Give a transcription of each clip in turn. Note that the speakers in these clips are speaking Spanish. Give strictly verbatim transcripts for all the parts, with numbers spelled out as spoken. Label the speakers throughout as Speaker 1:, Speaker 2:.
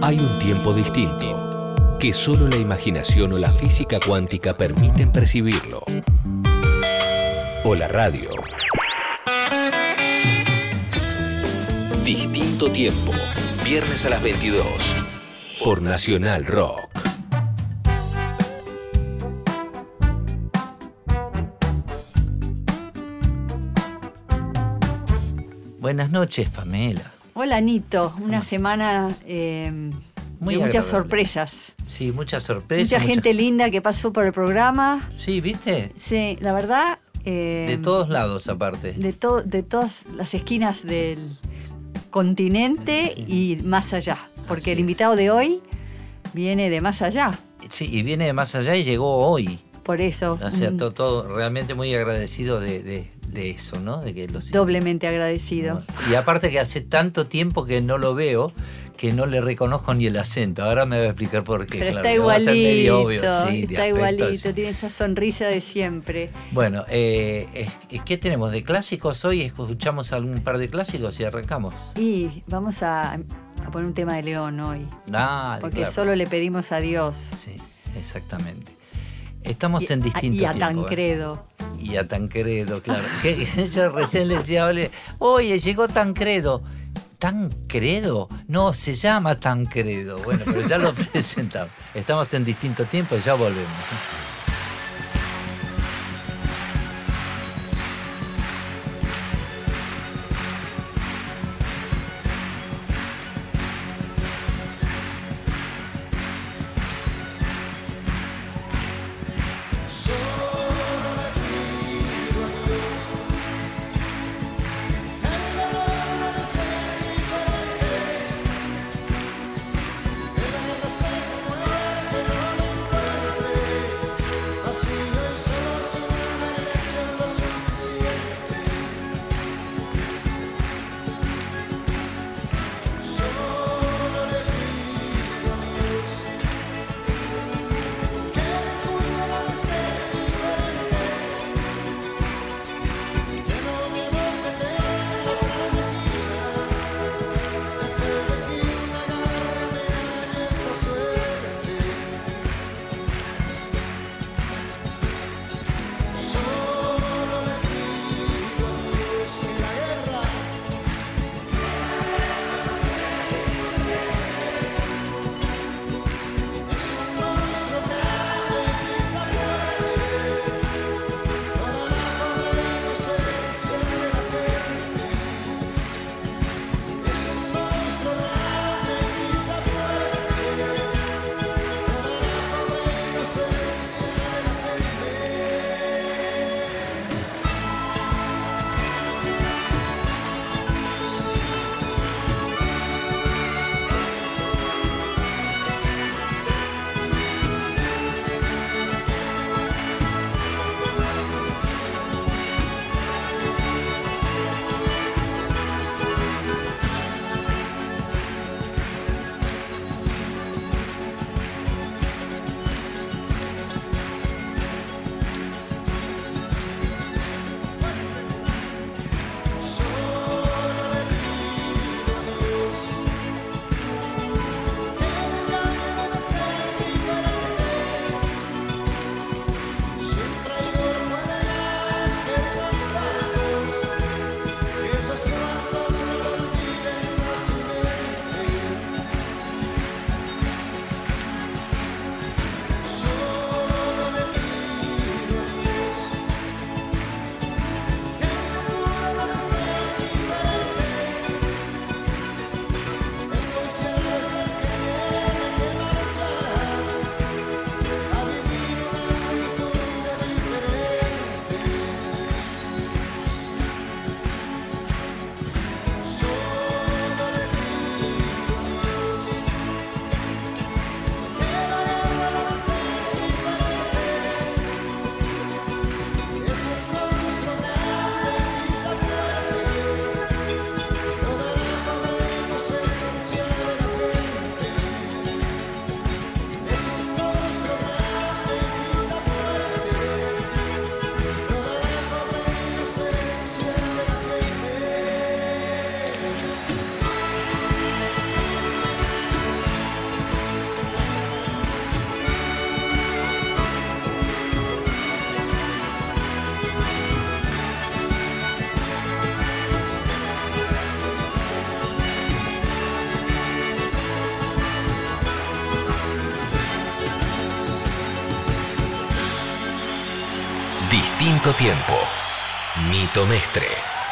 Speaker 1: Hay un tiempo distinto que solo la imaginación o la física cuántica permiten percibirlo. O la radio. Distinto tiempo. Viernes a las veintidós. Por Nacional Rock.
Speaker 2: Buenas noches, Pamela.
Speaker 3: Hola, Nito. Una semana eh,
Speaker 2: Muy
Speaker 3: de muchas
Speaker 2: agradable.
Speaker 3: sorpresas.
Speaker 2: Sí, muchas sorpresas.
Speaker 3: Mucha
Speaker 2: mucha-
Speaker 3: gente linda que pasó por el programa.
Speaker 2: Sí, ¿viste?
Speaker 3: Sí, la verdad. eh,
Speaker 2: De todos lados, aparte.
Speaker 3: De, to- de todas las esquinas del continente y más allá. Porque
Speaker 2: Así
Speaker 3: el
Speaker 2: es.
Speaker 3: invitado de hoy viene de más allá.
Speaker 2: Sí, y viene de más allá y llegó hoy.
Speaker 3: Por eso,
Speaker 2: O sea,
Speaker 3: mm,
Speaker 2: todo, todo realmente muy agradecido de, de, de eso, ¿no? De que los
Speaker 3: doblemente agradecido.
Speaker 2: Y aparte que hace tanto tiempo que no lo veo, que no le reconozco ni el acento. Ahora me va a explicar por qué.
Speaker 3: Pero
Speaker 2: claro,
Speaker 3: está
Speaker 2: que va a ser
Speaker 3: igualito,
Speaker 2: medio obvio, sí, de
Speaker 3: está
Speaker 2: aspecto,
Speaker 3: igualito,
Speaker 2: sí.
Speaker 3: tiene esa sonrisa de siempre.
Speaker 2: Bueno, eh, es- ¿qué tenemos de clásicos hoy? ¿Escuchamos algún par de clásicos y arrancamos?
Speaker 3: Y vamos a, a poner un tema de León hoy,
Speaker 2: Dale,
Speaker 3: porque
Speaker 2: claro.
Speaker 3: solo le pedimos a Dios.
Speaker 2: Sí, exactamente. Estamos
Speaker 3: Y-
Speaker 2: en distinto
Speaker 3: y a
Speaker 2: tiempo, ¿eh?
Speaker 3: Tancredo.
Speaker 2: Y a Tancredo, claro. Que yo recién le decía, ole, oye, llegó Tancredo. ¿Tancredo? No, se llama Tancredo. Bueno, pero ya lo presentamos. Estamos en distinto tiempo y ya volvemos.
Speaker 4: Thank
Speaker 1: Quinto tiempo. Nito Mestre.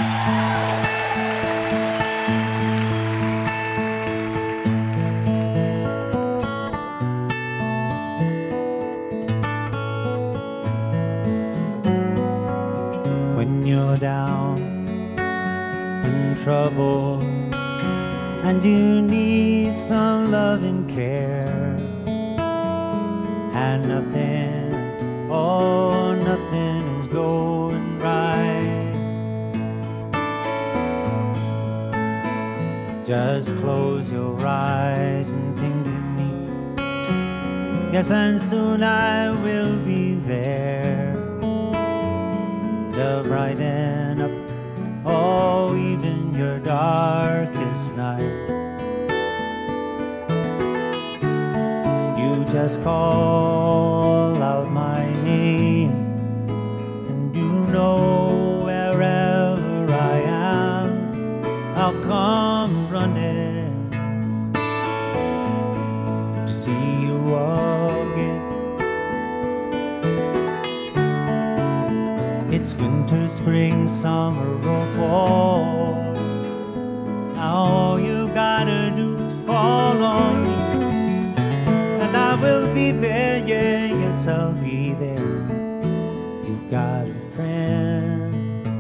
Speaker 4: When you're down in trouble and you need some love and care, and nothing, oh, nothing is going right, just close your eyes and think of me. Yes, and soon I will be there to brighten up, oh, even your darkest night. You just call out my name, and you know wherever I am, I'll come running to see you again. It's winter, spring, summer, or fall. Now all you gotta do is call on me, and I will be there, yeah, yes, I'll be there. You got a friend.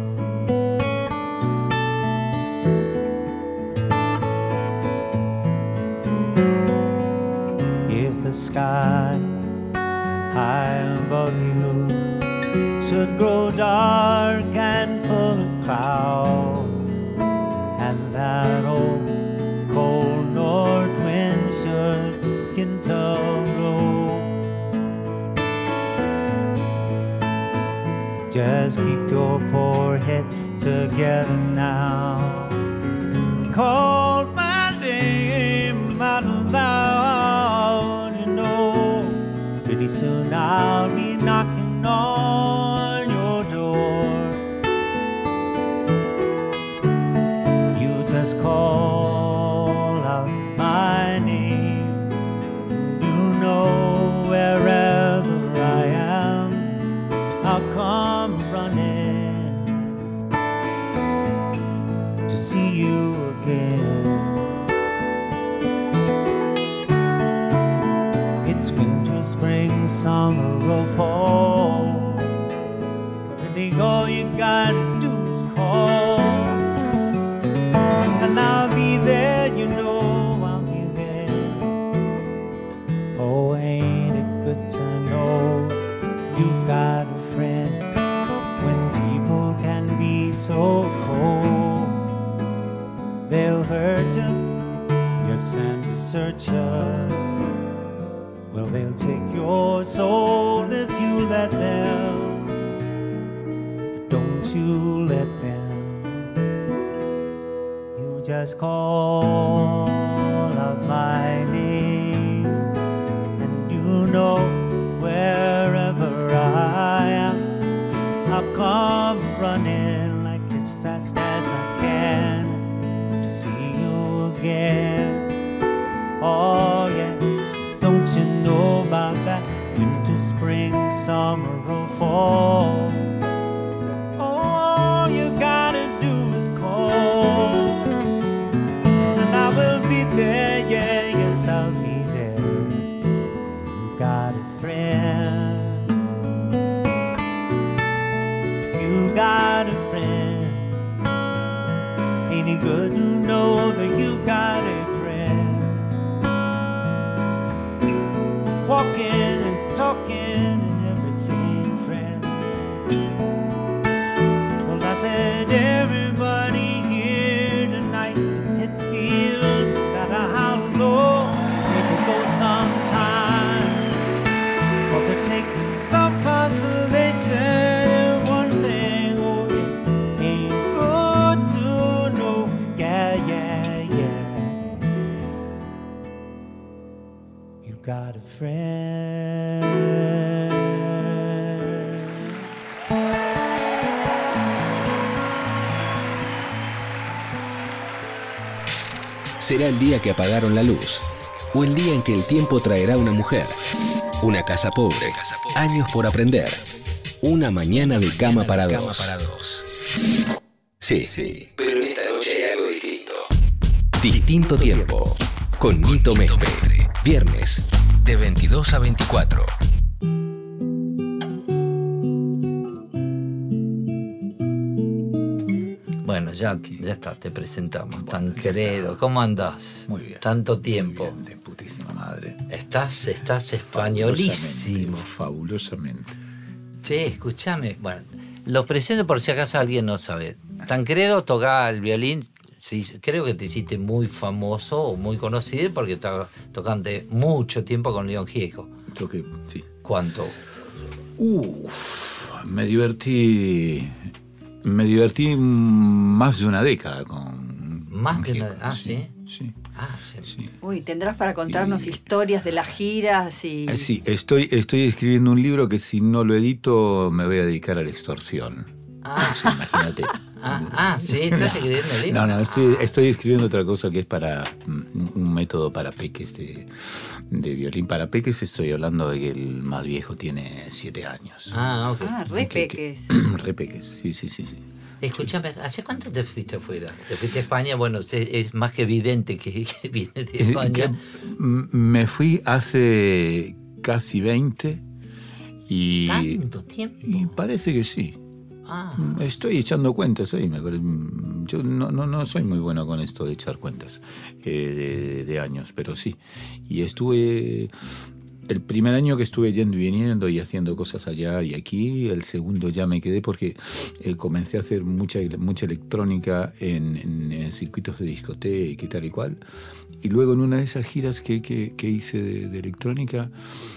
Speaker 4: If the sky high above you should grow dark and full of clouds, and that old cold north wind should begin to blow, just keep your poor head together now. Call my name out loud, you know, pretty soon I'll be knocking on your door. You just call out my name, you know wherever I am, I'll come running to see you again. It's winter, spring, summer, or fall. All you gotta do is call, and I'll be there, you know I'll be there. Oh, ain't it good to know you've got a friend when people can be so cold? They'll hurt you, yes, and desert you. Well, they'll take your soul if you let them. Don't you let them. You just call out my name, and you know wherever I am, I'll come running like as fast as I can to see you again. Oh yes, don't you know about that winter, spring, summer, or fall? There, yeah, yes, I'll be there. You got a friend. You got a friend. Ain't it good to know that you've got a friend? Walking and talking and everything, friend. Well, I said everybody here tonight in Pittsfield, how low may to go sometime, or to take some consolation in one thing. Oh, it ain't good to know, yeah, yeah, yeah, you got a friend.
Speaker 1: Será el día que apagaron la luz, o el día en que el tiempo traerá una mujer, una casa pobre, años por aprender, Una mañana de cama para dos. Sí, sí, pero esta noche hay algo distinto. Distinto tiempo, con Nito Mestre. Viernes, de veintidós a veinticuatro.
Speaker 2: Bueno, ya, ya está, te presentamos. Tancredo, ¿cómo andás?
Speaker 5: Muy bien.
Speaker 2: Tanto tiempo.
Speaker 5: Muy bien, de putísima madre.
Speaker 2: Estás, estás españolísimo.
Speaker 5: Fabulosamente.
Speaker 2: Che, escúchame. Bueno, los presento por si acaso alguien no sabe. Tancredo tocaba el violín. Se hizo, creo que te hiciste muy famoso o muy conocido porque estaba tocando mucho tiempo con León Gieco.
Speaker 5: Toqué, sí.
Speaker 2: ¿Cuánto?
Speaker 5: Uf, me divertí. Me divertí más de una década con.
Speaker 2: Más
Speaker 5: con
Speaker 2: que una.
Speaker 5: Gieco,
Speaker 2: Ah,
Speaker 5: sí.
Speaker 2: sí.
Speaker 5: Sí.
Speaker 2: Ah, sí.
Speaker 5: sí.
Speaker 3: Uy, tendrás para contarnos
Speaker 5: Y-
Speaker 3: historias de las giras y...
Speaker 5: Eh, Sí, estoy, estoy escribiendo un libro que si no lo edito me voy a dedicar a la extorsión.
Speaker 2: Ah,
Speaker 5: Sí, imagínate.
Speaker 2: ah, ah, sí, estás escribiendo el libro.
Speaker 5: No, no, estoy, estoy escribiendo otra cosa que es para mm, un método para peques de, de violín. Para peques estoy hablando de que el más viejo tiene siete años.
Speaker 2: Ah, ok.
Speaker 3: Ah, re
Speaker 5: Que- que-
Speaker 3: peques.
Speaker 5: Re peques, sí, sí, sí, sí.
Speaker 2: Escúchame, ¿hace cuánto te fuiste afuera? Te fuiste a España, bueno, es, es más que evidente que, que viene de
Speaker 5: Eh,
Speaker 2: España.
Speaker 5: que, mm, me fui hace casi veinte y,
Speaker 2: ¿Tanto tiempo?
Speaker 5: y parece que sí.
Speaker 2: Ah,
Speaker 5: Estoy echando cuentas ahí. me pare- Yo no, no, no soy muy bueno con esto de echar cuentas eh, de, de años, pero sí. Y estuve. El primer año que estuve yendo y viniendo y haciendo cosas allá y aquí, el segundo ya me quedé porque eh, comencé a hacer mucha, mucha electrónica en, en, en circuitos de discoteca y tal y cual. Y luego en una de esas giras que, que, que hice de, de electrónica,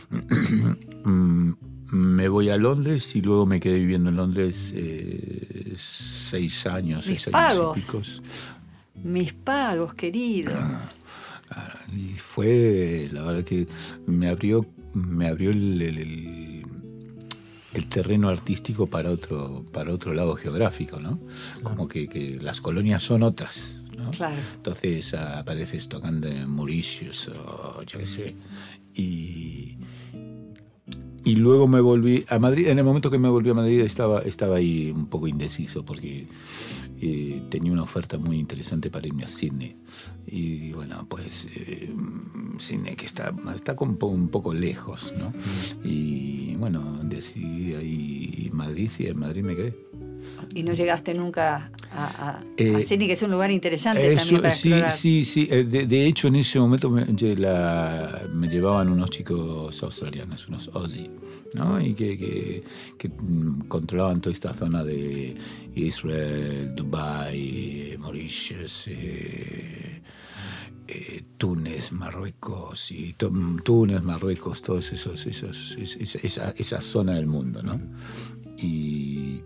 Speaker 5: mm, me voy a Londres y luego me quedé viviendo en Londres eh, seis años,
Speaker 3: Mis
Speaker 5: seis años
Speaker 3: pagos.
Speaker 5: y picos.
Speaker 3: Mis pagos, queridos.
Speaker 5: Ah, Y fue, la verdad que me abrió, me abrió el, el- el- el terreno artístico para otro, para otro lado geográfico, ¿no? Como que, que las colonias son otras, ¿no?
Speaker 3: Claro.
Speaker 5: Entonces ah, apareces tocando en Mauritius o yo qué sé. Y, y luego me volví a Madrid. En el momento que me volví a Madrid estaba, estaba ahí un poco indeciso porque eh, tenía una oferta muy interesante para irme a Sydney. Y bueno, pues eh, Sydney que está, está un, po- un poco lejos, ¿no? Y bueno, decidí ahí Madrid y en Madrid me quedé.
Speaker 3: Y no llegaste nunca a, a,
Speaker 5: Eh,
Speaker 3: a Sydney, que es un lugar interesante
Speaker 5: Eso,
Speaker 3: también para
Speaker 5: sí,
Speaker 3: explorar.
Speaker 5: sí, sí. Eh, De, de hecho, en ese momento me, ye- la- me llevaban unos chicos australianos, unos Aussie, ¿no? Y que, que, que, mm, controlaban toda esta zona de Israel, Dubái, Mauritius, eh, eh, Túnez, Marruecos, y to- Túnez, Marruecos, todos esos, esos, es- es- esa, esa zona del mundo, ¿no? Y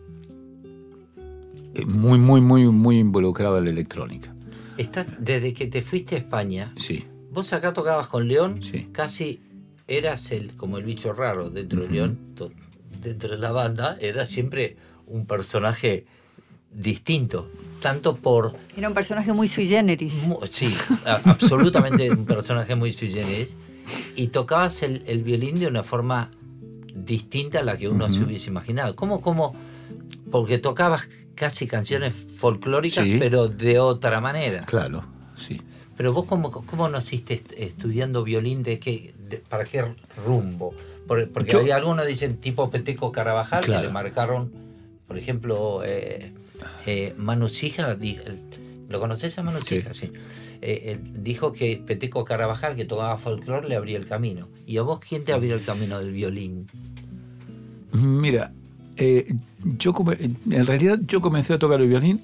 Speaker 5: eh, muy, muy, muy, muy involucrado en la electrónica.
Speaker 2: estás, desde que te fuiste a España,
Speaker 5: Sí.
Speaker 2: vos acá tocabas con León,
Speaker 5: Sí.
Speaker 2: casi eras el como el bicho raro dentro de León, to- dentro de la banda, eras siempre un personaje distinto, tanto por...
Speaker 3: Era un personaje muy sui generis.
Speaker 2: mu- Sí, a- absolutamente un personaje muy sui generis, y tocabas el, el violín de una forma distinta a la que uno se hubiese imaginado. ¿Cómo, cómo? Porque tocabas casi canciones folclóricas,
Speaker 5: Sí.
Speaker 2: pero de otra manera.
Speaker 5: Claro, sí.
Speaker 2: Pero vos, ¿cómo, cómo naciste est- estudiando violín? ¿De qué, de- ¿Para qué rumbo? Por- Porque
Speaker 5: Yo-
Speaker 2: hay algunos dicen tipo Peteco Carabajal,
Speaker 5: Claro.
Speaker 2: que le marcaron, por ejemplo, eh, eh, Manu Sija, di- el- ¿lo conoces a Manu
Speaker 5: Sí.
Speaker 2: Sija? Sí. Eh, él dijo que Peteco Carabajal, que tocaba folclore, le abría el camino. ¿Y a vos quién te abrió el camino del violín?
Speaker 5: Mira, eh, yo come- en realidad yo comencé a tocar el violín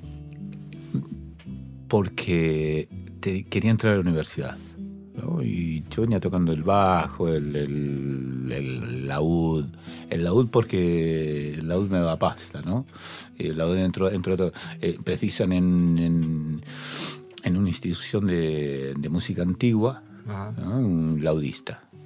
Speaker 5: porque te- quería entrar a la universidad, ¿no? Y yo venía tocando el bajo, el, el, el laúd, el laúd porque el laúd me da pasta, ¿no? El laúd dentro, dentro de todo, eh, precisan en, en, en una institución de, de música antigua,
Speaker 2: Ajá.
Speaker 5: ¿no? Un laudista.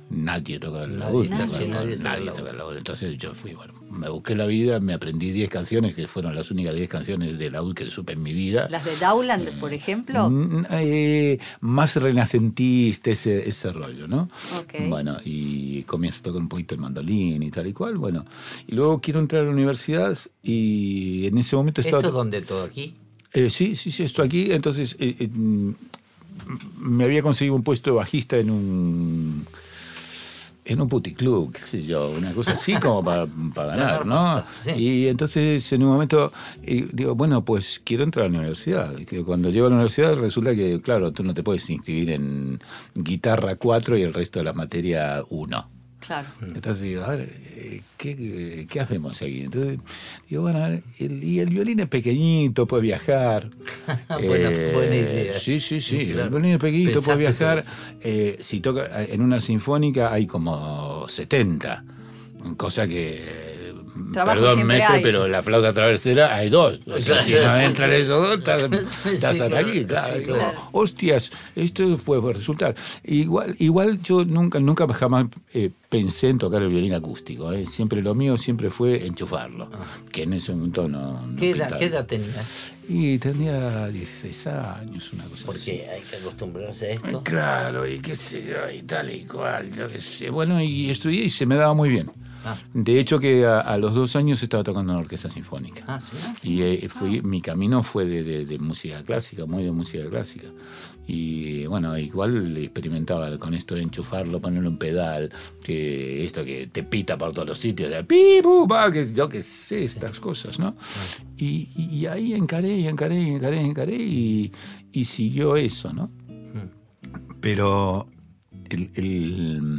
Speaker 5: nadie toca el
Speaker 2: Nadie,
Speaker 5: laúd.
Speaker 2: nadie, nadie toca
Speaker 5: Nadie
Speaker 2: el
Speaker 5: toca
Speaker 2: laúd.
Speaker 5: el laúd. Entonces yo fui, bueno, me busqué la vida, me aprendí diez canciones, que fueron las únicas diez canciones de laúd que supe en mi vida.
Speaker 3: Las de Dowland, por ejemplo.
Speaker 5: Mm, eh, más renacentista, ese, ese rollo, ¿no?
Speaker 3: Ok.
Speaker 5: Bueno, y comienzo a tocar un poquito el mandolín y tal y cual, bueno. Y luego quiero entrar a la universidad y en ese momento estaba...
Speaker 2: ¿Esto es donde todo aquí?
Speaker 5: Eh, sí, sí, sí, esto aquí. Entonces eh, eh, me había conseguido un puesto de bajista en un en un puticlub, qué sé yo, una cosa así como para ganar, ¿no?
Speaker 2: Sí.
Speaker 5: Y entonces en un momento eh, digo, bueno, pues quiero entrar a la universidad. Que cuando llego a la universidad resulta que, claro, tú no te puedes inscribir en guitarra cuatro y el resto de la materia uno.
Speaker 3: Claro.
Speaker 5: Entonces digo, a ver, eh, ¿qué, qué hacemos aquí? Entonces digo, bueno, a ver, el, y el violín es pequeñito, puede viajar.
Speaker 2: buena,
Speaker 5: Eh,
Speaker 2: buena idea.
Speaker 5: Sí, sí, sí,
Speaker 2: Sí, claro.
Speaker 5: el violín es pequeñito,
Speaker 2: Pensaste
Speaker 5: puede viajar.
Speaker 2: todo
Speaker 5: Eh, si toca en una sinfónica hay como setenta, cosa que...
Speaker 3: Trabajo
Speaker 5: Perdón,
Speaker 3: siempre
Speaker 5: maestro,
Speaker 3: hay.
Speaker 5: pero la flauta traversera hay dos. O sea, si no
Speaker 2: Sí,
Speaker 5: entran
Speaker 2: sí.
Speaker 5: esos dos, estás,
Speaker 2: Sí,
Speaker 5: estás hasta
Speaker 2: claro,
Speaker 5: aquí. Claro.
Speaker 2: sí,
Speaker 5: Digo,
Speaker 2: claro.
Speaker 5: hostias, esto puede resultar. Igual, igual yo nunca, nunca jamás eh, pensé en tocar el violín acústico. ¿eh? Siempre lo mío siempre fue enchufarlo, que en ese momento no, no
Speaker 2: ¿Qué edad,
Speaker 5: pintaba.
Speaker 2: ¿Qué edad tenías?
Speaker 5: Y tendría dieciséis años, una cosa así.
Speaker 2: Porque hay que acostumbrarse a esto.
Speaker 5: Claro, y qué sé yo, y tal y cual, yo qué sé. Bueno, y estudié y se me daba muy bien.
Speaker 2: Ah.
Speaker 5: De hecho que a, a los dos años estaba tocando en la orquesta sinfónica.
Speaker 2: Ah, sí.
Speaker 5: Y eh, fui, mi camino fue de, de- de música clásica, muy de música clásica. Y bueno, igual experimentaba con esto de enchufarlo, ponerle un pedal, que esto que te pita por todos los sitios, de pi, pu, pa, que yo qué sé, estas cosas, ¿no? Y, y- y ahí encaré, y encaré, y encaré, y encaré, y, y siguió eso, ¿no? Pero el, el,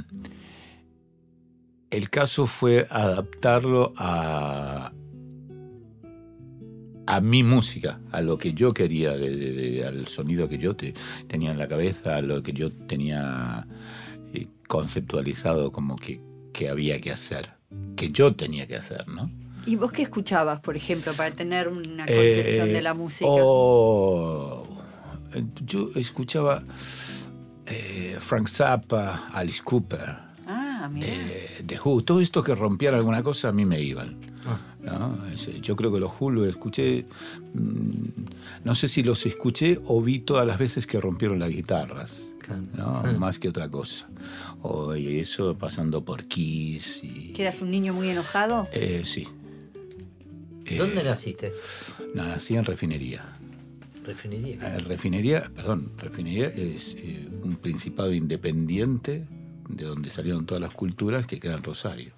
Speaker 5: el caso fue adaptarlo a, a mi música, a lo que yo quería, de, de- de- al sonido que yo te, tenía en la cabeza, a lo que yo tenía eh, conceptualizado como que, que había que hacer, que yo tenía que hacer, ¿no?
Speaker 3: ¿Y vos qué escuchabas, por ejemplo, para tener una concepción
Speaker 5: Eh,
Speaker 3: de la música?
Speaker 5: Oh, yo escuchaba eh, Frank Zappa, Alice Cooper,
Speaker 3: Ah, mira.
Speaker 5: eh, The Who, todo esto que rompieran alguna cosa a mí me iban. ¿no? Es- Yo creo que los Who los escuché, mm, no sé si los escuché o vi todas las veces que rompieron las guitarras, ¿no? Más que otra cosa. O y eso pasando por Kiss y...
Speaker 3: ¿Que eras un niño muy enojado?
Speaker 5: Eh, sí. Eh,
Speaker 2: ¿Dónde naciste?
Speaker 5: Nací en Refinería.
Speaker 2: Refinería.
Speaker 5: Eh, Refinería, perdón, Refinería es eh, un principado independiente de donde salieron todas las culturas que queda en Rosario.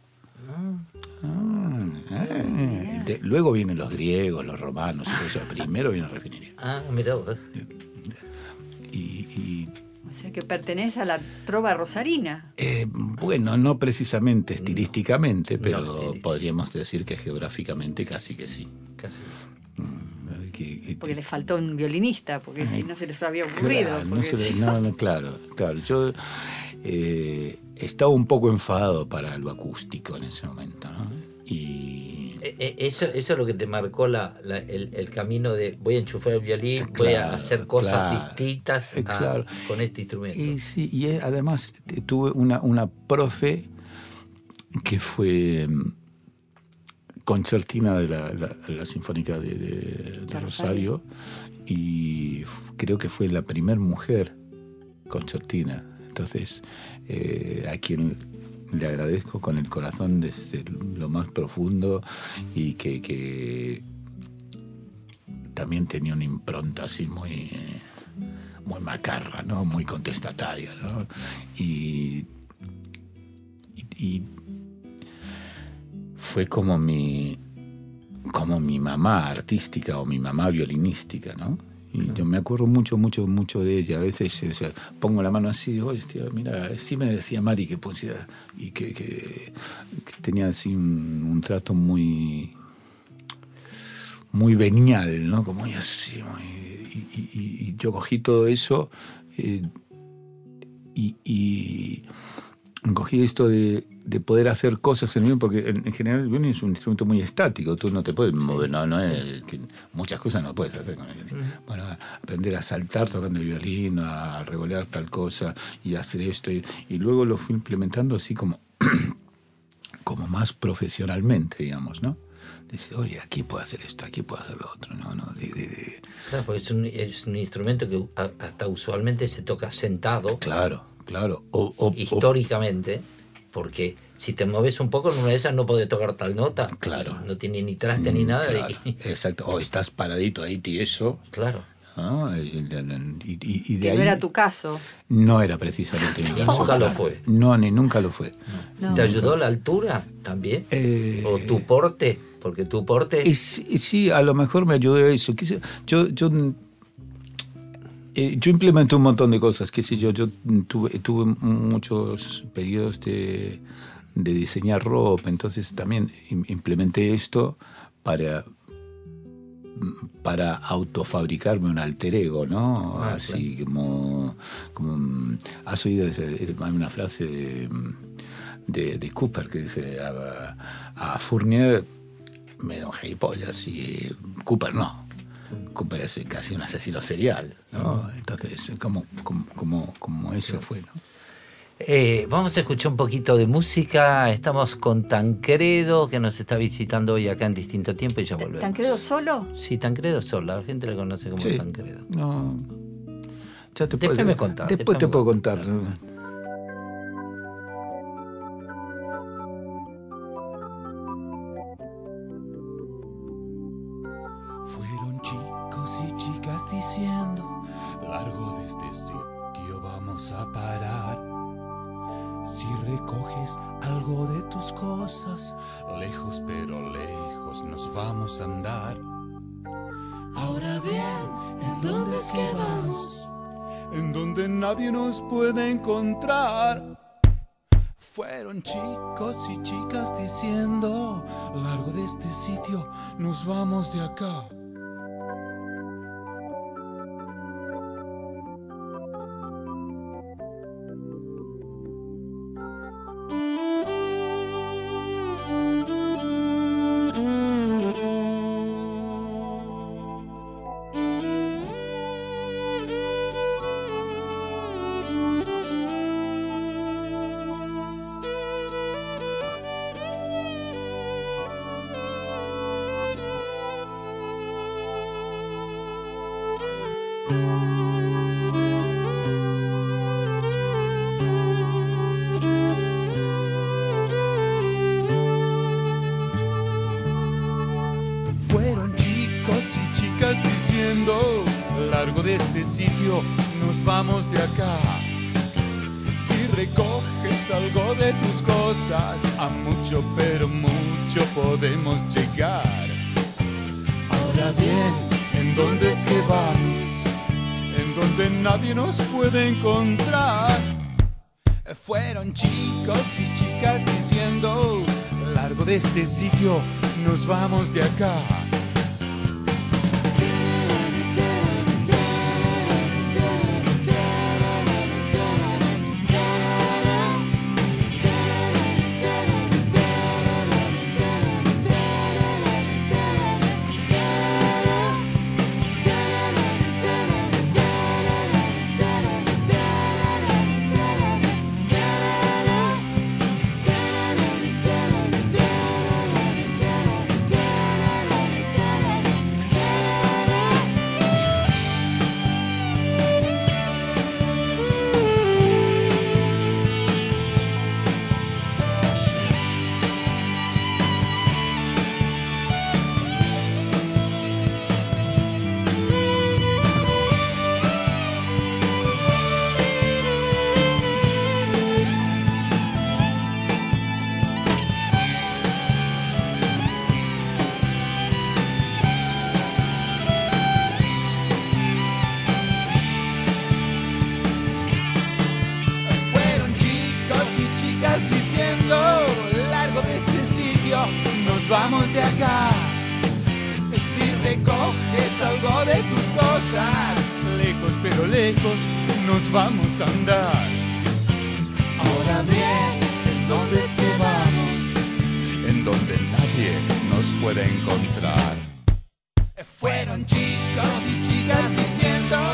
Speaker 5: Ah, ah. De- luego vienen los griegos, los romanos, y todo eso. Primero viene Refinería.
Speaker 2: Ah, mira vos.
Speaker 5: Y, y,
Speaker 3: O sea, que pertenece a la trova rosarina.
Speaker 5: eh, bueno, no precisamente estilísticamente,
Speaker 2: No,
Speaker 5: pero
Speaker 2: estilística.
Speaker 5: podríamos decir que geográficamente casi que sí.
Speaker 2: Casi.
Speaker 5: Mm, que- que-
Speaker 3: Porque le faltó un violinista, porque si no se les había ocurrido.
Speaker 5: Claro, no
Speaker 3: porque
Speaker 5: se le-
Speaker 3: si
Speaker 5: no, no, claro, claro. Yo eh, estaba un poco enfadado para lo acústico en ese momento, ¿no? Y
Speaker 2: Eh, eh, Eso, eso es lo que te marcó la, la- el, el camino de voy a enchufar el violín,
Speaker 5: Eh,
Speaker 2: voy a
Speaker 5: claro,
Speaker 2: hacer cosas
Speaker 5: claro.
Speaker 2: distintas
Speaker 5: Eh,
Speaker 2: a-
Speaker 5: claro.
Speaker 2: con este instrumento.
Speaker 5: Y sí, y eh, además eh, tuve una, una profe que fue mm, concertina de la, la- la Sinfónica de, de- de Rosario y f- creo que fue la primera mujer concertina. Entonces, eh, a quien le agradezco con el corazón desde lo más profundo y que, que también tenía una impronta así muy... muy macarra, ¿no? Muy contestataria, ¿no? Y, y, y fue como mi como mi mamá artística o mi mamá violinística, ¿no? Y yo me acuerdo mucho, mucho, mucho de ella. A veces, o sea, pongo la mano así, oye, tío, mira, sí me decía Mari que pusiera, y que, que, que tenía así un, un trato muy muy venial, ¿no? Como muy así, muy, y, y- y yo cogí todo eso eh, y, y cogí esto de, de poder hacer cosas en el violín, porque en, en general el violín es un instrumento muy estático, tú no te puedes mover, no, no es que muchas cosas no puedes hacer con el violín. Bueno, aprender a saltar tocando el violín, a revolear tal cosa y hacer esto. Y, y luego lo fui implementando así como, como más profesionalmente, digamos, ¿no? Dice, oye, aquí puedo hacer esto, aquí puedo hacer lo otro, ¿no? no de, de, de...
Speaker 2: Claro, porque es un, es un instrumento que hasta usualmente se toca sentado.
Speaker 5: Claro, claro. O, o,
Speaker 2: históricamente, o... porque si te mueves un poco en una de esas no podés tocar tal nota.
Speaker 5: Claro.
Speaker 2: No tiene ni traste mm, ni nada.
Speaker 5: Claro,
Speaker 2: y...
Speaker 5: Exacto. O estás paradito ahí tieso.
Speaker 2: Claro.
Speaker 5: ¿No? Y, y, y, y de
Speaker 3: que
Speaker 5: ahí,
Speaker 3: no era tu caso.
Speaker 5: No era precisamente mi caso.
Speaker 2: Nunca lo fue.
Speaker 5: No, ni nunca lo fue.
Speaker 2: No. ¿Te ayudó la altura también?
Speaker 5: Eh,
Speaker 2: ¿O tu porte? Porque tu porte...
Speaker 5: Es, sí, a lo mejor me ayudó eso. Yo, yo, eh, yo implementé un montón de cosas. Qué sé yo, yo tuve, tuve muchos periodos de, de diseñar ropa, entonces también implementé esto para... para autofabricarme un alter ego, ¿no? Ah, así claro. como, como... ¿Has oído hay una frase de, de, de Cooper que dice a, a Fournier me enojé y pollas y Cooper no. Cooper es casi un asesino serial, ¿no? Entonces, como, como, como, como eso fue, ¿no?
Speaker 2: Eh, vamos a escuchar un poquito de música. Estamos con Tancredo, que nos está visitando hoy acá en Distinto Tiempo, y ya volvemos.
Speaker 3: ¿Tancredo solo?
Speaker 2: Sí, Tancredo solo. La gente le conoce como
Speaker 5: sí,
Speaker 2: Tancredo.
Speaker 5: No. Ya te
Speaker 2: después
Speaker 5: puedo,
Speaker 2: me contás.
Speaker 5: Después, después te puedo contar.
Speaker 6: Fueron chicos y chicas diciendo, largo de este sitio vamos a parar. Si recoges algo de tus cosas, lejos pero lejos nos vamos a andar. Ahora bien, ¿en dónde es que vamos? En donde nadie nos puede encontrar. Fueron chicos y chicas diciendo, largo de este sitio nos vamos de acá. Fueron chicos y chicas diciendo, largo de este sitio nos vamos de acá. Si recoges algo de tus cosas, a mucho pero mucho podemos llegar. Ahora bien, ¿en dónde es que vamos? En donde nadie nos puede encontrar. Fueron chicos y chicas diciendo, largo de este sitio nos vamos de acá. Vamos de acá. Si recoges algo de tus cosas, lejos pero lejos nos vamos a andar. Ahora bien, ¿en dónde es que vamos? En donde nadie nos puede encontrar. Fueron chicos y chicas diciendo,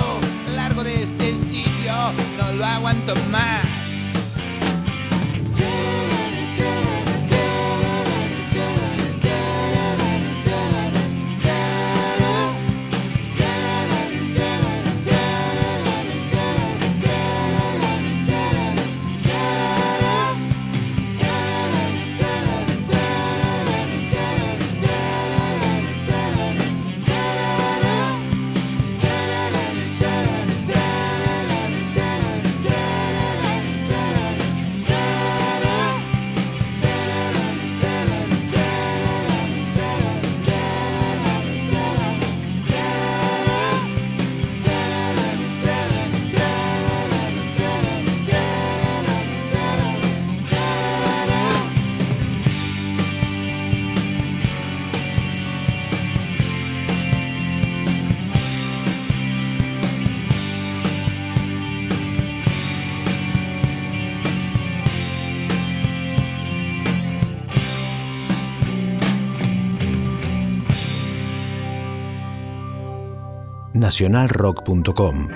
Speaker 7: nacional rock punto com.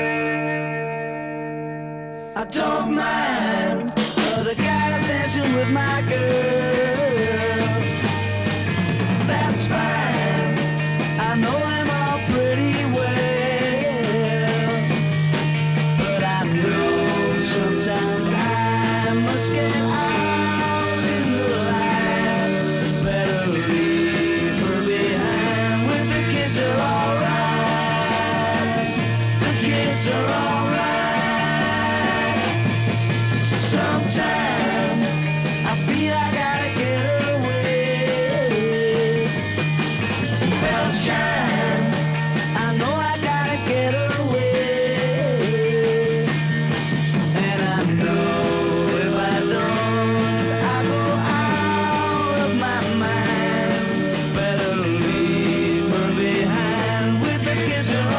Speaker 8: I don't mind other guys dancing with my girl. That's fine. I know them all pretty well. But I know sometimes I must get out in the line. Better leave her behind. With the kids are alright. The kids are alright. Sometimes I feel I gotta get away. Bells chime, I know I gotta get away. And I know if I don't, I go out of my mind. Better leave her behind. With the kids are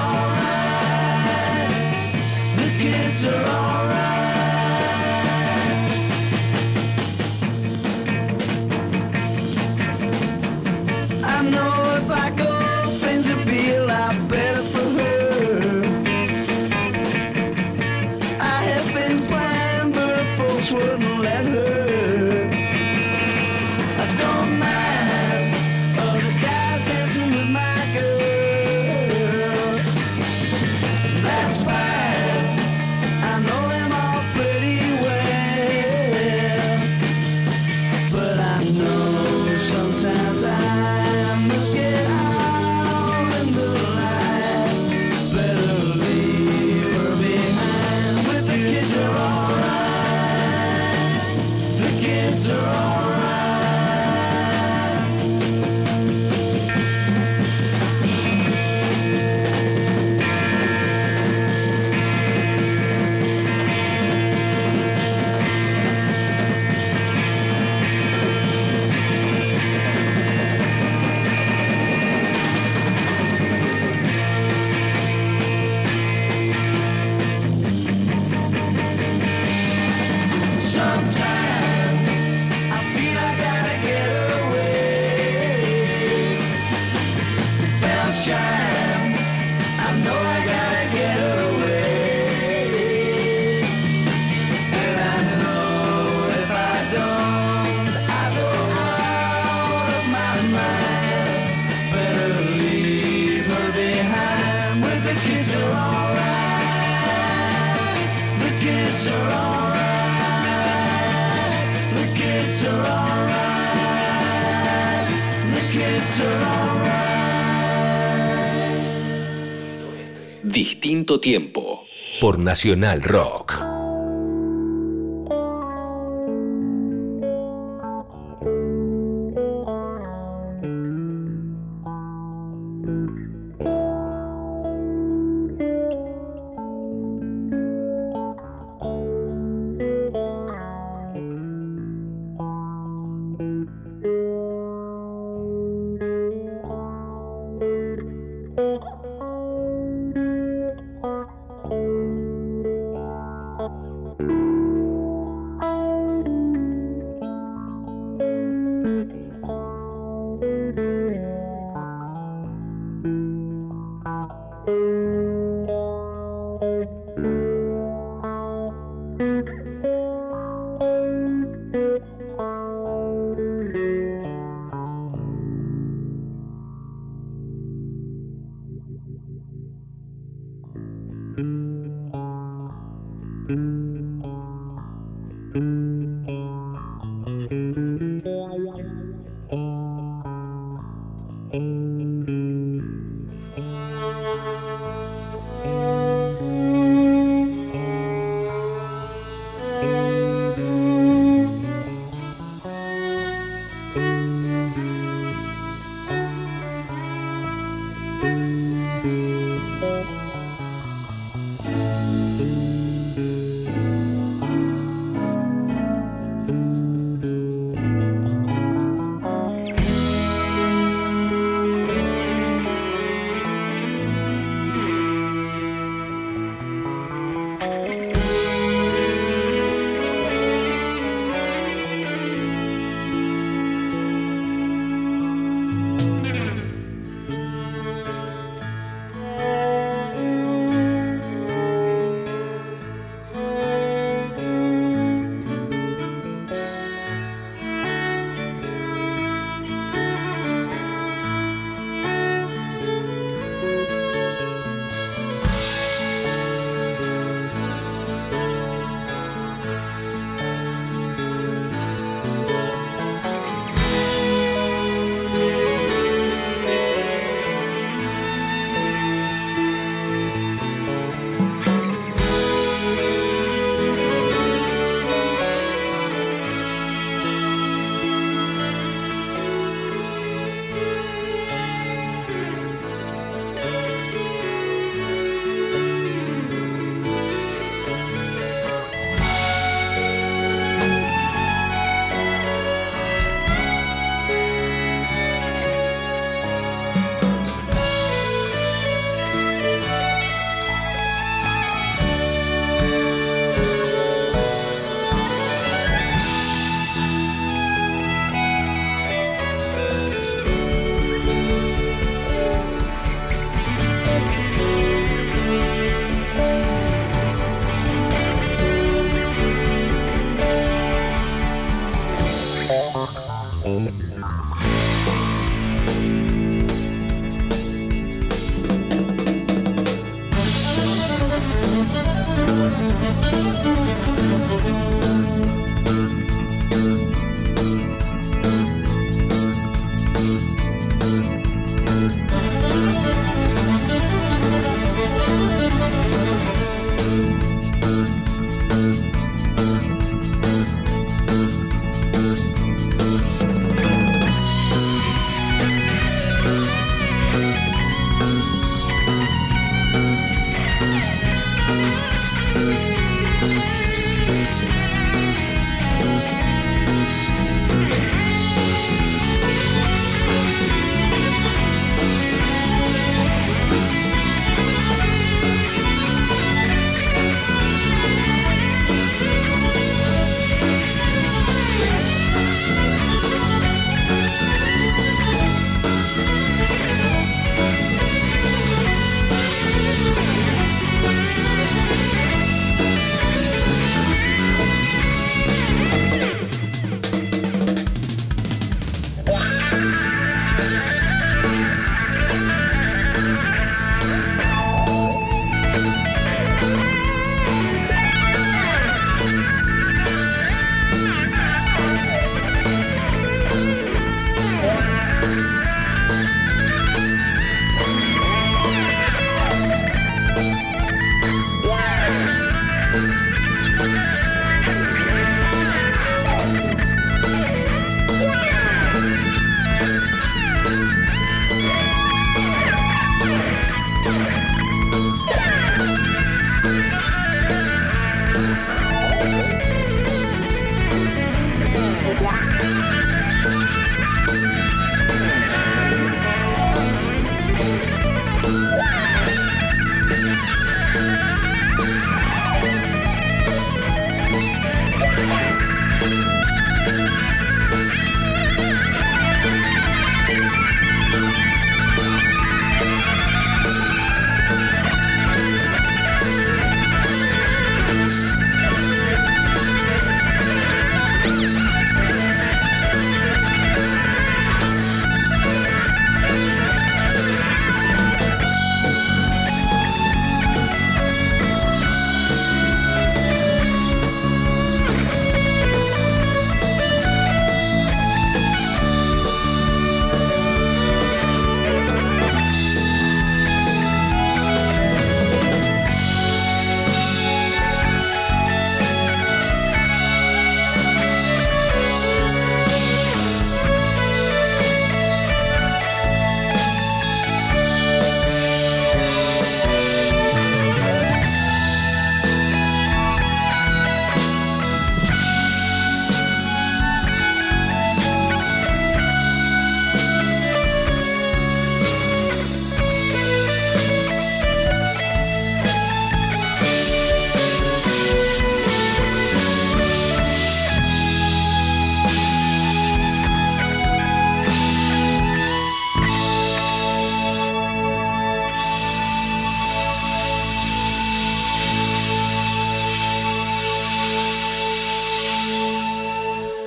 Speaker 8: alright. The kids are alright. I know if I go, things will be a lot better for her. I had things planned, but folks wouldn't let her. I don't mind other guys dancing with my girl. That's fine. I know them all pretty well. But I know sometimes I must get out in the line. Better leave her behind. But the kids are alright. The kids are alright. Sometimes I feel I gotta get away. Bells chime, I know I gotta get away. And I know if I don't, I go out of my mind. Better leave her behind. With the kids are alright. The kids are alright. The kids are alright. The kids are alright.
Speaker 1: Distinto tiempo por Nacional Rock.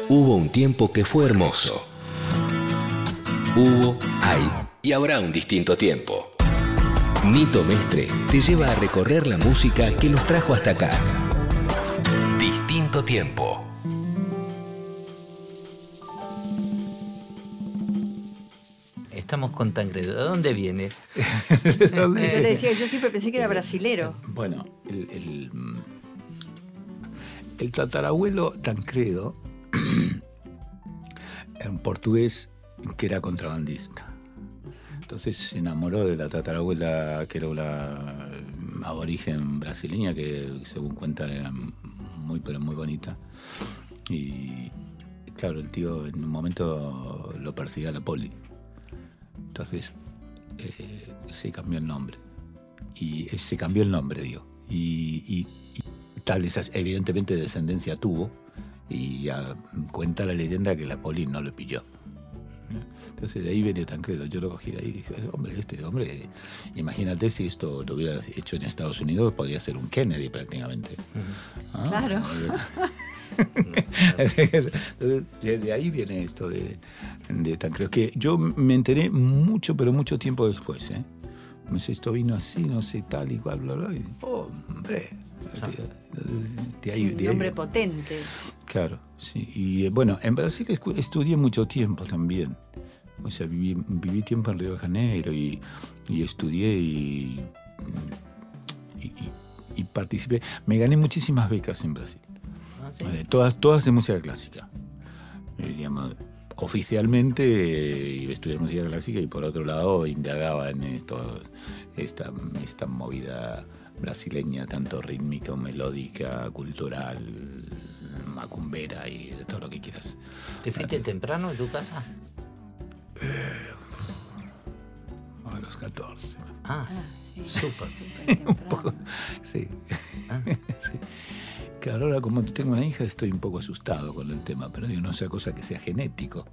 Speaker 1: Hubo un tiempo que fue hermoso. Hubo, hay y habrá un distinto tiempo. Nito Mestre te lleva a recorrer la música que los trajo hasta acá. Distinto tiempo.
Speaker 2: Estamos con Tancredo. ¿De dónde viene?
Speaker 3: Yo le decía, yo siempre pensé que era brasilero.
Speaker 5: Bueno, el, el, el tatarabuelo Tancredo era un portugués que era contrabandista. Entonces se enamoró de la tatarabuela, que era una aborigen brasileña, que según cuentan era muy, pero muy bonita. Y claro, el tío en un momento lo perseguía la poli. Entonces eh, se cambió el nombre. Y eh, se cambió el nombre, digo. Y, y, y tal vez evidentemente descendencia tuvo. Y ya cuenta la leyenda que la poli no lo pilló. Entonces de ahí venía Tancredo. Yo lo cogí de ahí y dije, hombre, este hombre, imagínate si esto lo hubiera hecho en Estados Unidos, podría ser un Kennedy prácticamente. Uh-huh. Ah,
Speaker 3: claro.
Speaker 5: Entonces, de, de ahí viene esto de, de Tancredo, que yo me enteré mucho, pero mucho tiempo después, ¿eh? No sé, esto vino así, no sé, tal y cual, bla, bla, y, oh, hombre.
Speaker 3: De ahí, sí, un nombre potente.
Speaker 5: Claro, sí. Y bueno, en Brasil estudié mucho tiempo también. O sea, viví, viví tiempo en Río de Janeiro y, y estudié y, y, y, y participé. Me gané muchísimas becas en Brasil. ¿Ah, sí? eh, todas, todas de música clásica. Eh, digamos, oficialmente eh, iba a estudiar música clásica y por otro lado indagaba en esto, esta, esta movida brasileña, tanto rítmica, melódica, cultural, macumbera y de todo lo que quieras.
Speaker 2: ¿Te fuiste temprano de tu casa?
Speaker 5: Eh, a los catorce.
Speaker 2: Ah, sí. Súper.
Speaker 5: Un poco, sí. ¿Ah? Sí. Claro, ahora como tengo una hija estoy un poco asustado con el tema, pero digo, no sea cosa que sea genético.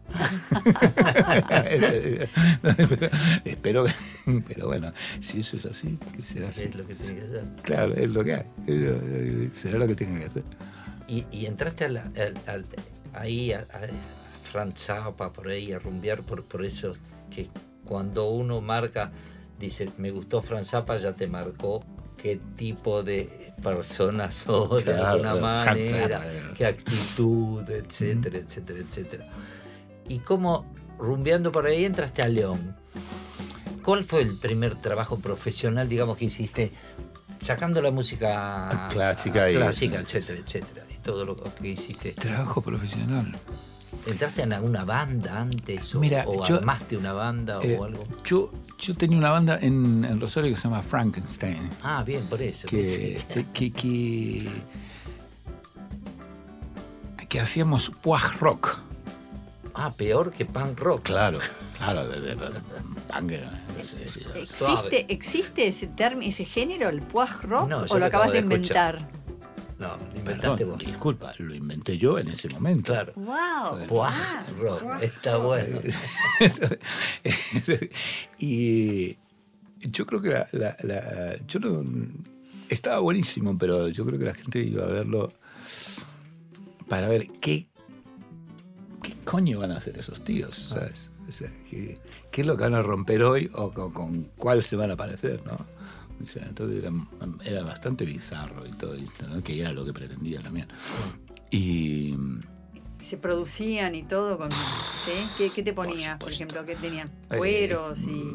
Speaker 5: pero, espero que, pero bueno, si eso es así, ¿qué será así?
Speaker 2: Es lo que tiene que hacer.
Speaker 5: Claro, es lo que hay. Será lo que tiene que hacer.
Speaker 2: Y, y entraste a la, a, a, ahí a, a Franz Zappa, por ahí, a rumbear por, por eso que cuando uno marca, dice, me gustó Franz Zappa, ya te marcó qué tipo de persona sos, claro, de alguna manera, Zappa, qué actitud, etcétera, mm. etcétera, etcétera. Y cómo, rumbeando por ahí, entraste a León. ¿Cuál fue el primer trabajo profesional, digamos, que hiciste, sacando la música
Speaker 5: clásica, y,
Speaker 2: clásica etcétera, etcétera, y todo lo que hiciste?
Speaker 5: Trabajo profesional.
Speaker 2: ¿Entraste en alguna banda antes? O,
Speaker 5: Mira,
Speaker 2: o
Speaker 5: yo,
Speaker 2: armaste una banda
Speaker 5: eh,
Speaker 2: o algo?
Speaker 5: Yo, yo tenía una banda en, en Rosario que se llama Frankenstein.
Speaker 2: Ah, bien, por eso.
Speaker 5: Que, que, que, que, que hacíamos punk rock.
Speaker 2: Ah, peor que punk rock.
Speaker 5: Claro, claro, de, de, de, de, punk.
Speaker 3: ¿Existe, ¿Existe ese término, ese género, el punk rock,
Speaker 2: no,
Speaker 3: o lo acabas de inventar?
Speaker 2: No, lo inventaste vos.
Speaker 5: Disculpa, lo inventé yo en ese momento.
Speaker 2: Claro.
Speaker 3: ¡Wow!
Speaker 2: Punk rock, está bueno.
Speaker 5: Y yo creo que la, la, la, yo no, estaba buenísimo, pero yo creo que la gente iba a verlo para ver qué, qué coño van a hacer esos tíos, ¿sabes? O sea, qué, qué es lo que van a romper hoy o con, con cuál se van a parecer, ¿no? O sea, entonces era, era bastante bizarro y todo esto, ¿no? Que era lo que pretendía también. Y
Speaker 3: se producían y todo con, ¿sí? ¿Qué, qué te ponías, por, por ejemplo? ¿Qué tenían? Cueros eh, y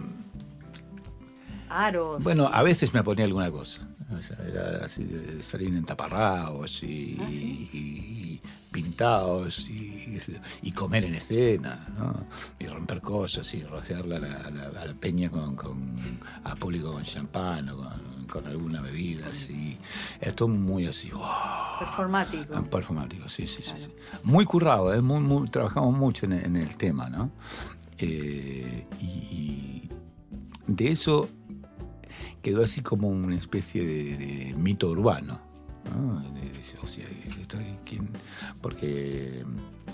Speaker 3: aros.
Speaker 5: Bueno, a veces me ponía alguna cosa. O sea, era así de salir en taparrabos y, ¿ah, sí? y, y pintados y, y comer en escena, ¿no? Y romper cosas y rociar la, la, la, a la peña con, con a público con champán o con, con alguna bebida así. Esto muy así, wow.
Speaker 3: Performático.
Speaker 5: Performático, sí, sí, claro. sí, sí. Muy currado, ¿eh? muy, muy, trabajamos mucho en, en el tema, ¿no? Eh, y, y de eso quedó así como una especie de, de mito urbano, ¿no? De, de, o sea, estoy, ¿quién? Porque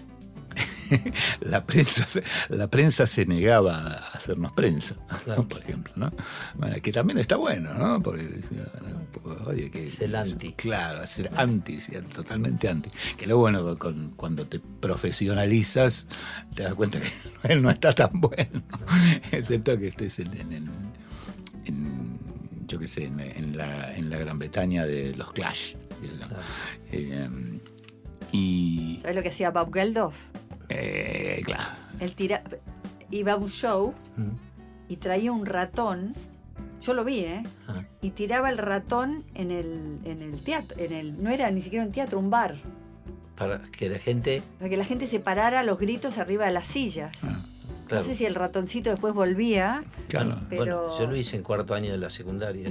Speaker 5: la prensa, la prensa se negaba a hacernos prensa, claro. Por ejemplo, ¿no? Bueno, que también está bueno, ¿no? Porque, bueno, un poco, oye, que
Speaker 2: es el anti.
Speaker 5: Claro, es el anti, sí, totalmente anti. Que lo bueno, con, cuando te profesionalizas, te das cuenta que él no está tan bueno, excepto que estés en, en, en, en yo qué sé, en, en, la, en la Gran Bretaña de los Clash. Claro. Eh, y
Speaker 3: ¿Sabes lo que hacía Bob Geldof?
Speaker 5: Eh, claro.
Speaker 3: Él tira, iba a un show
Speaker 2: Mm.
Speaker 3: y traía un ratón. Yo lo vi, ¿eh?
Speaker 2: Ah.
Speaker 3: Y tiraba el ratón en el, en el teatro. En el, no era ni siquiera un teatro, un bar.
Speaker 2: Para que la gente...
Speaker 3: Para que la gente se parara a los gritos arriba de las sillas.
Speaker 5: Ah,
Speaker 2: Claro.
Speaker 3: No sé si el ratoncito después volvía.
Speaker 5: claro.
Speaker 3: Pero...
Speaker 2: Bueno, yo lo hice en cuarto año de la secundaria.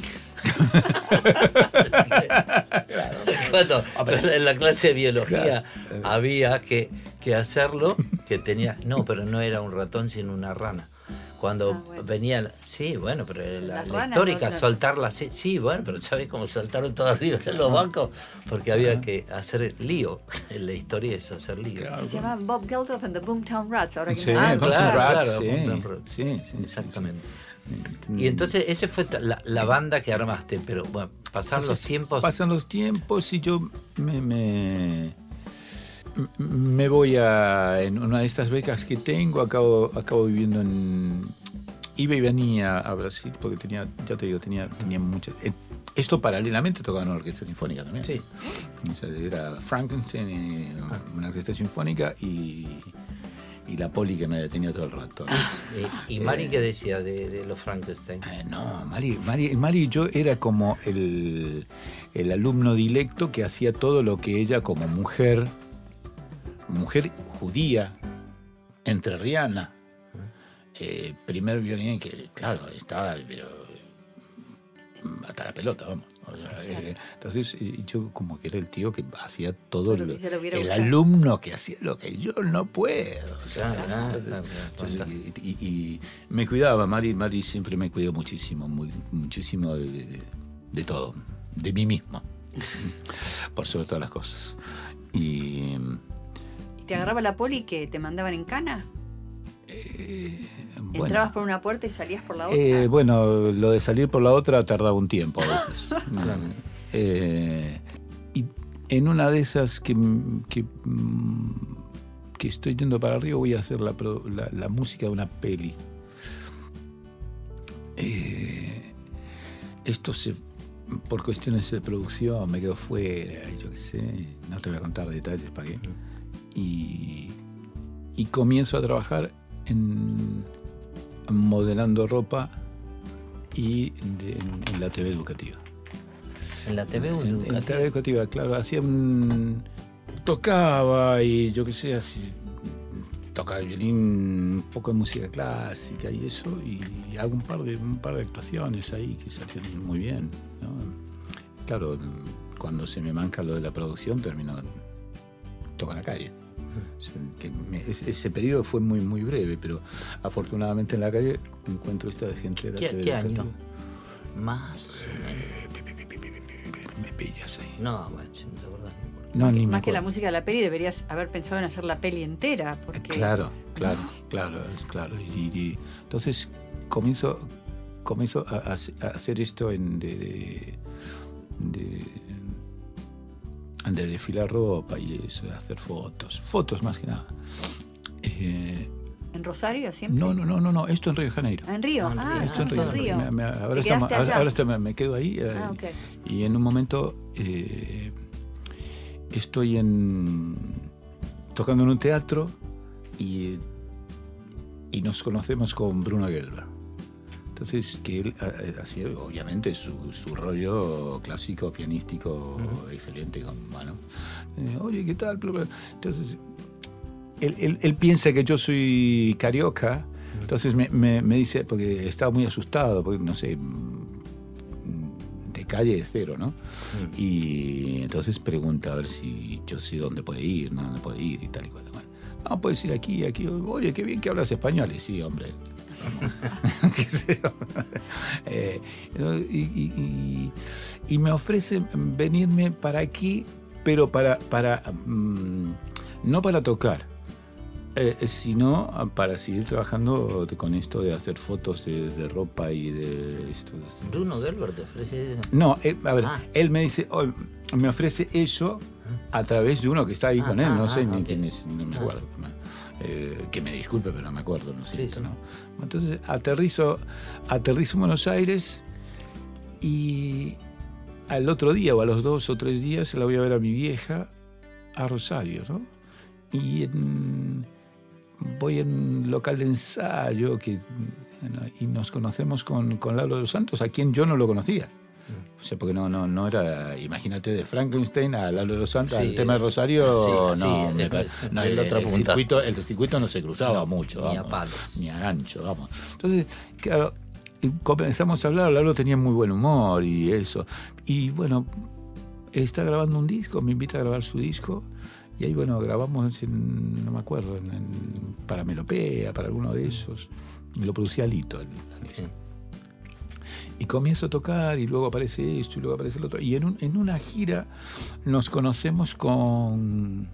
Speaker 2: Cuando en la clase de biología había que, que hacerlo, que tenía... No, pero no era un ratón, sino una rana. Cuando
Speaker 3: Ah, bueno.
Speaker 2: venía... Sí, bueno, pero la,
Speaker 3: La
Speaker 2: la
Speaker 3: rana,
Speaker 2: histórica,
Speaker 3: no, no.
Speaker 2: soltarla... Sí, sí, bueno, pero ¿sabés cómo saltaron todos arriba en los bancos? Porque había que hacer lío. La historia es hacer lío.
Speaker 5: Claro.
Speaker 3: Se llamaban Bob Geldof and the Boomtown Rats. Ahora que
Speaker 5: Sí,
Speaker 3: me-
Speaker 2: Ah,
Speaker 5: Boomtown
Speaker 2: claro,
Speaker 5: Rats,
Speaker 2: claro,
Speaker 5: sí.
Speaker 2: Boomtown Rats.
Speaker 5: Sí, sí,
Speaker 2: Exactamente.
Speaker 5: sí.
Speaker 2: Y entonces, esa fue la, la banda que armaste, pero bueno, pasaron los
Speaker 5: Entonces,
Speaker 2: tiempos...
Speaker 5: Pasan los tiempos y yo me, me, me voy a... En una de estas becas que tengo, acabo, acabo viviendo en... Iba y venía a Brasil porque tenía, ya te digo, tenía, tenía muchas... eh, Esto paralelamente tocaba en una orquesta sinfónica también.
Speaker 2: Sí.
Speaker 5: O sea, era Frankenstein, eh, una orquesta sinfónica y, y la Poli que me detenía todo el rato.
Speaker 2: Eh, ¿Y Mari qué decía de, de los Frankenstein?
Speaker 5: Eh, no, Mari, Mari, Mari y yo era como el, el alumno dilecto que hacía todo lo que ella como mujer, mujer judía, entrerriana, eh, primer violín que, claro, estaba pero, hasta la pelota, vamos. O sea, eh, entonces eh, yo como que era el tío que hacía todo,
Speaker 3: Todo lo
Speaker 5: lo-
Speaker 3: que se le hubiera
Speaker 5: el
Speaker 3: gustado.
Speaker 5: alumno que hacía lo que yo no puedo. O sea,
Speaker 2: Claro, claro,
Speaker 5: entonces-
Speaker 2: claro,
Speaker 5: entonces,
Speaker 2: claro.
Speaker 5: y, y- y me cuidaba, Mari, Mari siempre me cuidó muchísimo, muy, muchísimo de, de- de todo, de mí mismo, por sobre todas las cosas. Y
Speaker 3: ¿Y te agarraba la poli que te mandaban en cana?
Speaker 5: eh, bueno,
Speaker 3: Entrabas por una puerta y salías por la otra.
Speaker 5: eh, bueno, lo de salir por la otra tardaba un tiempo a veces. Mm, eh, y en una de esas que, que, mm, que estoy yendo para arriba voy a hacer la, pro- la, la música de una peli. Eh, esto se, por cuestiones de producción me quedó fuera, y yo qué sé, no te voy a contar detalles para qué. Y, y comienzo a trabajar en modelando ropa y de- en, en la T V educativa.
Speaker 2: En la T V
Speaker 5: En, en
Speaker 2: educativa.
Speaker 5: T V educativa, claro, hacía un, tocaba y yo qué sé, así, tocaba el violín, un poco de música clásica y eso, y hago un par de un par de actuaciones ahí que salieron muy bien, ¿no? Claro, cuando se me manca lo de la producción termino toco en la calle. O sea, que me- ese, ese periodo fue muy muy breve, pero afortunadamente en la calle encuentro esta gente de la
Speaker 2: ¿Qué,
Speaker 5: T V
Speaker 2: qué
Speaker 5: educativa.
Speaker 2: año? Más o menos.
Speaker 5: Me pillas ahí.
Speaker 2: No, bueno, si no te acordás, no importa.
Speaker 5: No, ni me
Speaker 3: Más que la
Speaker 5: acuerdo.
Speaker 3: música de la peli, deberías haber pensado en hacer la peli entera. Porque
Speaker 5: Claro, claro, claro, es claro. Y, y- entonces comienzo, comienzo a, a- a hacer esto en de, de, de- de desfilar ropa y eso, de hacer fotos, fotos más que nada. Eh,
Speaker 3: ¿En Rosario siempre?
Speaker 5: no, no, no, no, no, esto en Río de Janeiro.
Speaker 3: Ah, en Río.
Speaker 2: Ah, en
Speaker 3: Ah,
Speaker 2: Río.
Speaker 5: Esto en
Speaker 3: estamos
Speaker 5: Río.
Speaker 3: en Río.
Speaker 5: Me- me- ahora
Speaker 3: ¿Te
Speaker 5: estamos-
Speaker 3: quedaste allá?
Speaker 5: ahora está- me, me quedo ahí. eh,
Speaker 3: Ah, ok.
Speaker 5: Y en un momento eh, estoy en, tocando en un teatro y, y nos conocemos con Bruno Gelber. Entonces, que él eh, hacía obviamente su, su rollo clásico, pianístico, excelente. Con, bueno, eh, oye, ¿qué tal? Bla, bla. Entonces, él, él- él piensa que yo soy carioca, entonces me, me- me dice, porque estaba muy asustado, porque no sé, mm, de calle de cero, ¿no? Y entonces pregunta a ver si yo sé dónde puede ir, ¿no? Dónde puede ir y tal y cual. Bueno, no, puedes ir aquí, aquí. Oye, qué bien que hablas español. Y sí, hombre. Qué sé yo. Eh, y, y- y- y me ofrecen venirme para aquí, pero para, para mm, no para tocar, Eh, sino para seguir trabajando con esto de hacer fotos de, de ropa y de esto. De esto.
Speaker 2: Bruno Gelber te ofrece.
Speaker 5: No, él, a ver,
Speaker 2: Ah.
Speaker 5: él me dice, oh, me ofrece eso a través de uno que está ahí
Speaker 2: Ah,
Speaker 5: con él,
Speaker 2: ah,
Speaker 5: no sé
Speaker 2: ah,
Speaker 5: ni
Speaker 2: okay.
Speaker 5: quién es, no me acuerdo. Eh, que me disculpe, pero no me acuerdo, no sé.
Speaker 2: Sí, sí.
Speaker 5: ¿no? Entonces aterrizo, aterrizo en Buenos Aires y al otro día o a los dos o tres días la voy a ver a mi vieja a Rosario, ¿no? Y en, voy en un local de ensayo que, bueno, y nos conocemos con, con Lalo de los Santos, a quien yo no lo conocía. O sea, porque no, no, no era, imagínate, de Frankenstein a Lalo de los Santos,
Speaker 2: Sí,
Speaker 5: al tema de
Speaker 2: eh,
Speaker 5: sí, no,
Speaker 2: sí,
Speaker 5: me
Speaker 2: es-
Speaker 5: pare- no,
Speaker 2: es
Speaker 5: el,
Speaker 2: la otra
Speaker 5: el
Speaker 2: punta.
Speaker 5: circuito, el circuito no se cruzaba
Speaker 2: No,
Speaker 5: mucho,
Speaker 2: ni a
Speaker 5: vamos,
Speaker 2: palos.
Speaker 5: ni a gancho, vamos. Entonces, claro, y comenzamos a hablar, Lalo tenía muy buen humor y eso. Y bueno, está grabando un disco, me invita a grabar su disco. Y ahí, bueno, grabamos, en, no me acuerdo, en, en, para Melopea, para alguno de esos. Y lo producía Lito. El, el
Speaker 2: Sí.
Speaker 5: Y comienzo a tocar y luego aparece esto y luego aparece el otro. Y en, un, en una gira nos conocemos con...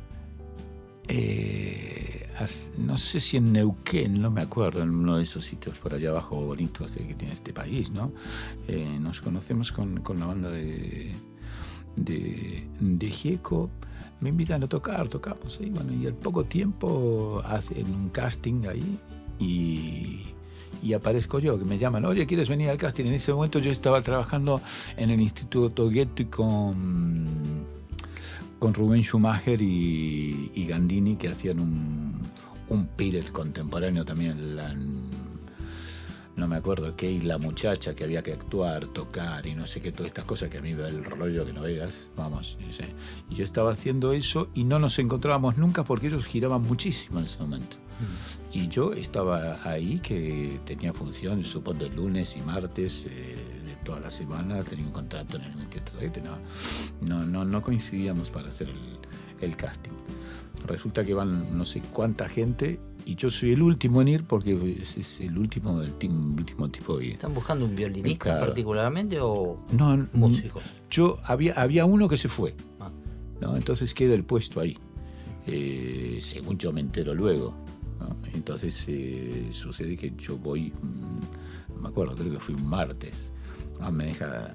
Speaker 5: Eh, as, no sé si en Neuquén, no me acuerdo, en uno de esos sitios por allá abajo bonitos de, que tiene este país, ¿no? Eh, nos conocemos con, con la banda de, de, de Gieco. Me invitan a tocar, tocamos ahí, bueno, y al poco tiempo hacen un casting ahí y, y aparezco yo, que me llaman, oye, ¿quieres venir al casting? En ese momento yo estaba trabajando en el Instituto Goethe con, con Rubén Schumacher y, y Gandini, que hacían un, un Pírez contemporáneo también, la, no me acuerdo qué, y la muchacha que había que actuar, tocar y no sé qué, todas estas cosas que a mí me da el rollo que no veas, vamos. Y, sí. Y yo estaba haciendo eso y no nos encontrábamos nunca porque ellos giraban muchísimo en ese momento. Mm. Y yo estaba ahí, que tenía función, supongo, el lunes y martes eh, de todas las semanas, tenía un contrato en el Instituto Goethe, no, no, no, no coincidíamos para hacer el, el casting. Resulta que van no sé cuánta gente y yo soy el último en ir porque es, es el último el, tim, último tipo de...
Speaker 2: ¿Están buscando un violinista
Speaker 5: claro.
Speaker 2: particularmente o
Speaker 5: no,
Speaker 2: músicos?
Speaker 5: Yo había, había uno que se fue,
Speaker 2: ah.
Speaker 5: ¿no? Entonces queda el puesto ahí, eh, según yo me entero luego, ¿no? Entonces eh, sucede que yo voy, mmm, no me acuerdo, creo que fue un martes, ¿no? Me deja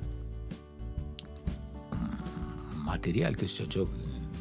Speaker 5: mmm, material, qué sé yo, yo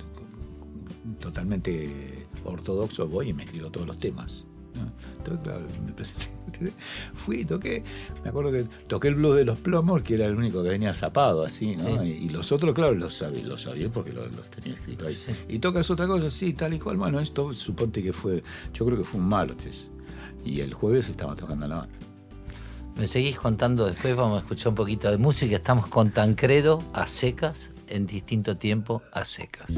Speaker 5: totalmente ortodoxo, voy y me escribo todos los temas, ¿no? Entonces, claro, me presenté, fui, toqué, me acuerdo que toqué el blues de los Plomos, que era el único que venía zapado así, ¿no? Sí. Y, y los otros, claro, los sabía, los sabía porque los, los tenía escrito ahí. Sí. Y tocas otra cosa, sí, tal y cual. Bueno, esto suponte que fue, yo creo que fue un martes, y el jueves estaba tocando la banda.
Speaker 2: Me seguís contando después, vamos a escuchar un poquito de música. Estamos con Tancredo a secas, en distinto tiempo a secas.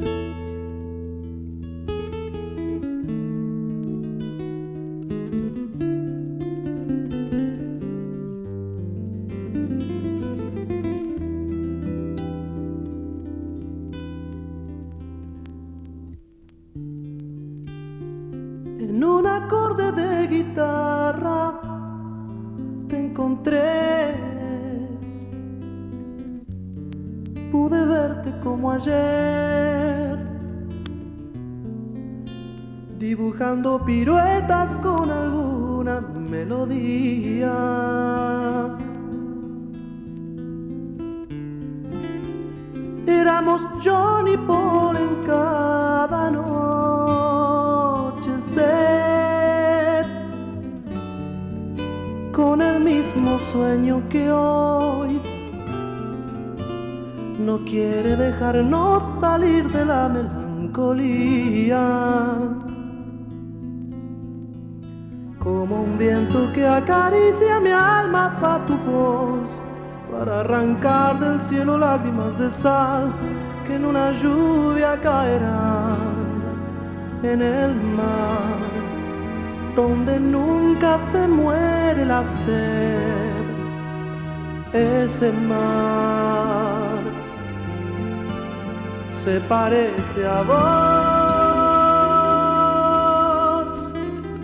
Speaker 9: En un acorde de guitarra te encontré, pude verte como ayer, dibujando piruetas con alguna melodía. Éramos John y Paul en cada anochecer, con el mismo sueño que hoy no quiere dejarnos salir de la melancolía. Como un viento que acaricia mi alma, va tu voz para arrancar del cielo lágrimas de sal que en una lluvia caerán en el mar, donde nunca se muere la sed. Ese mar se parece a vos.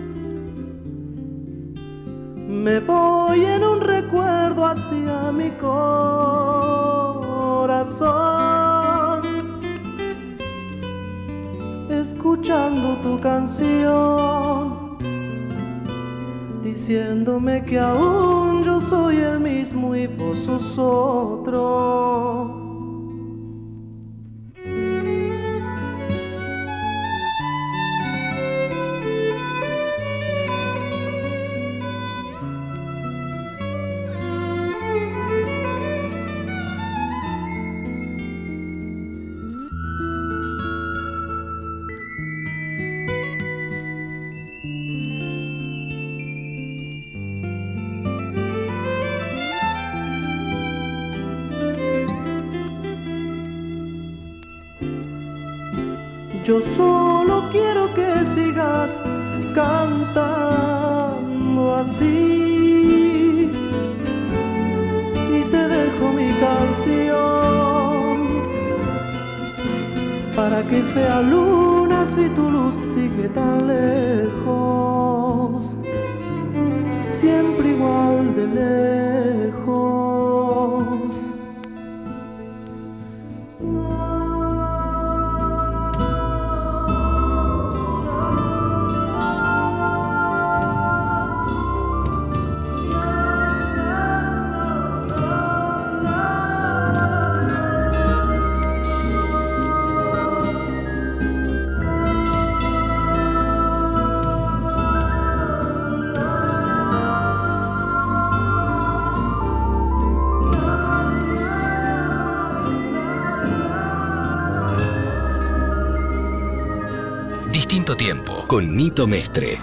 Speaker 9: Me voy en un recuerdo hacia mi corazón. escuchando tu canción, diciéndome que aún yo soy el mismo y vos sos otro. Yo solo quiero que sigas cantando así y te dejo mi canción para que sea luna si tu luz sigue tan lejos, siempre igual de lejos.
Speaker 1: Distinto tiempo con Nito Mestre.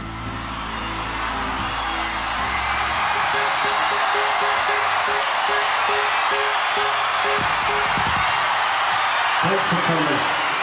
Speaker 10: Thanks for coming.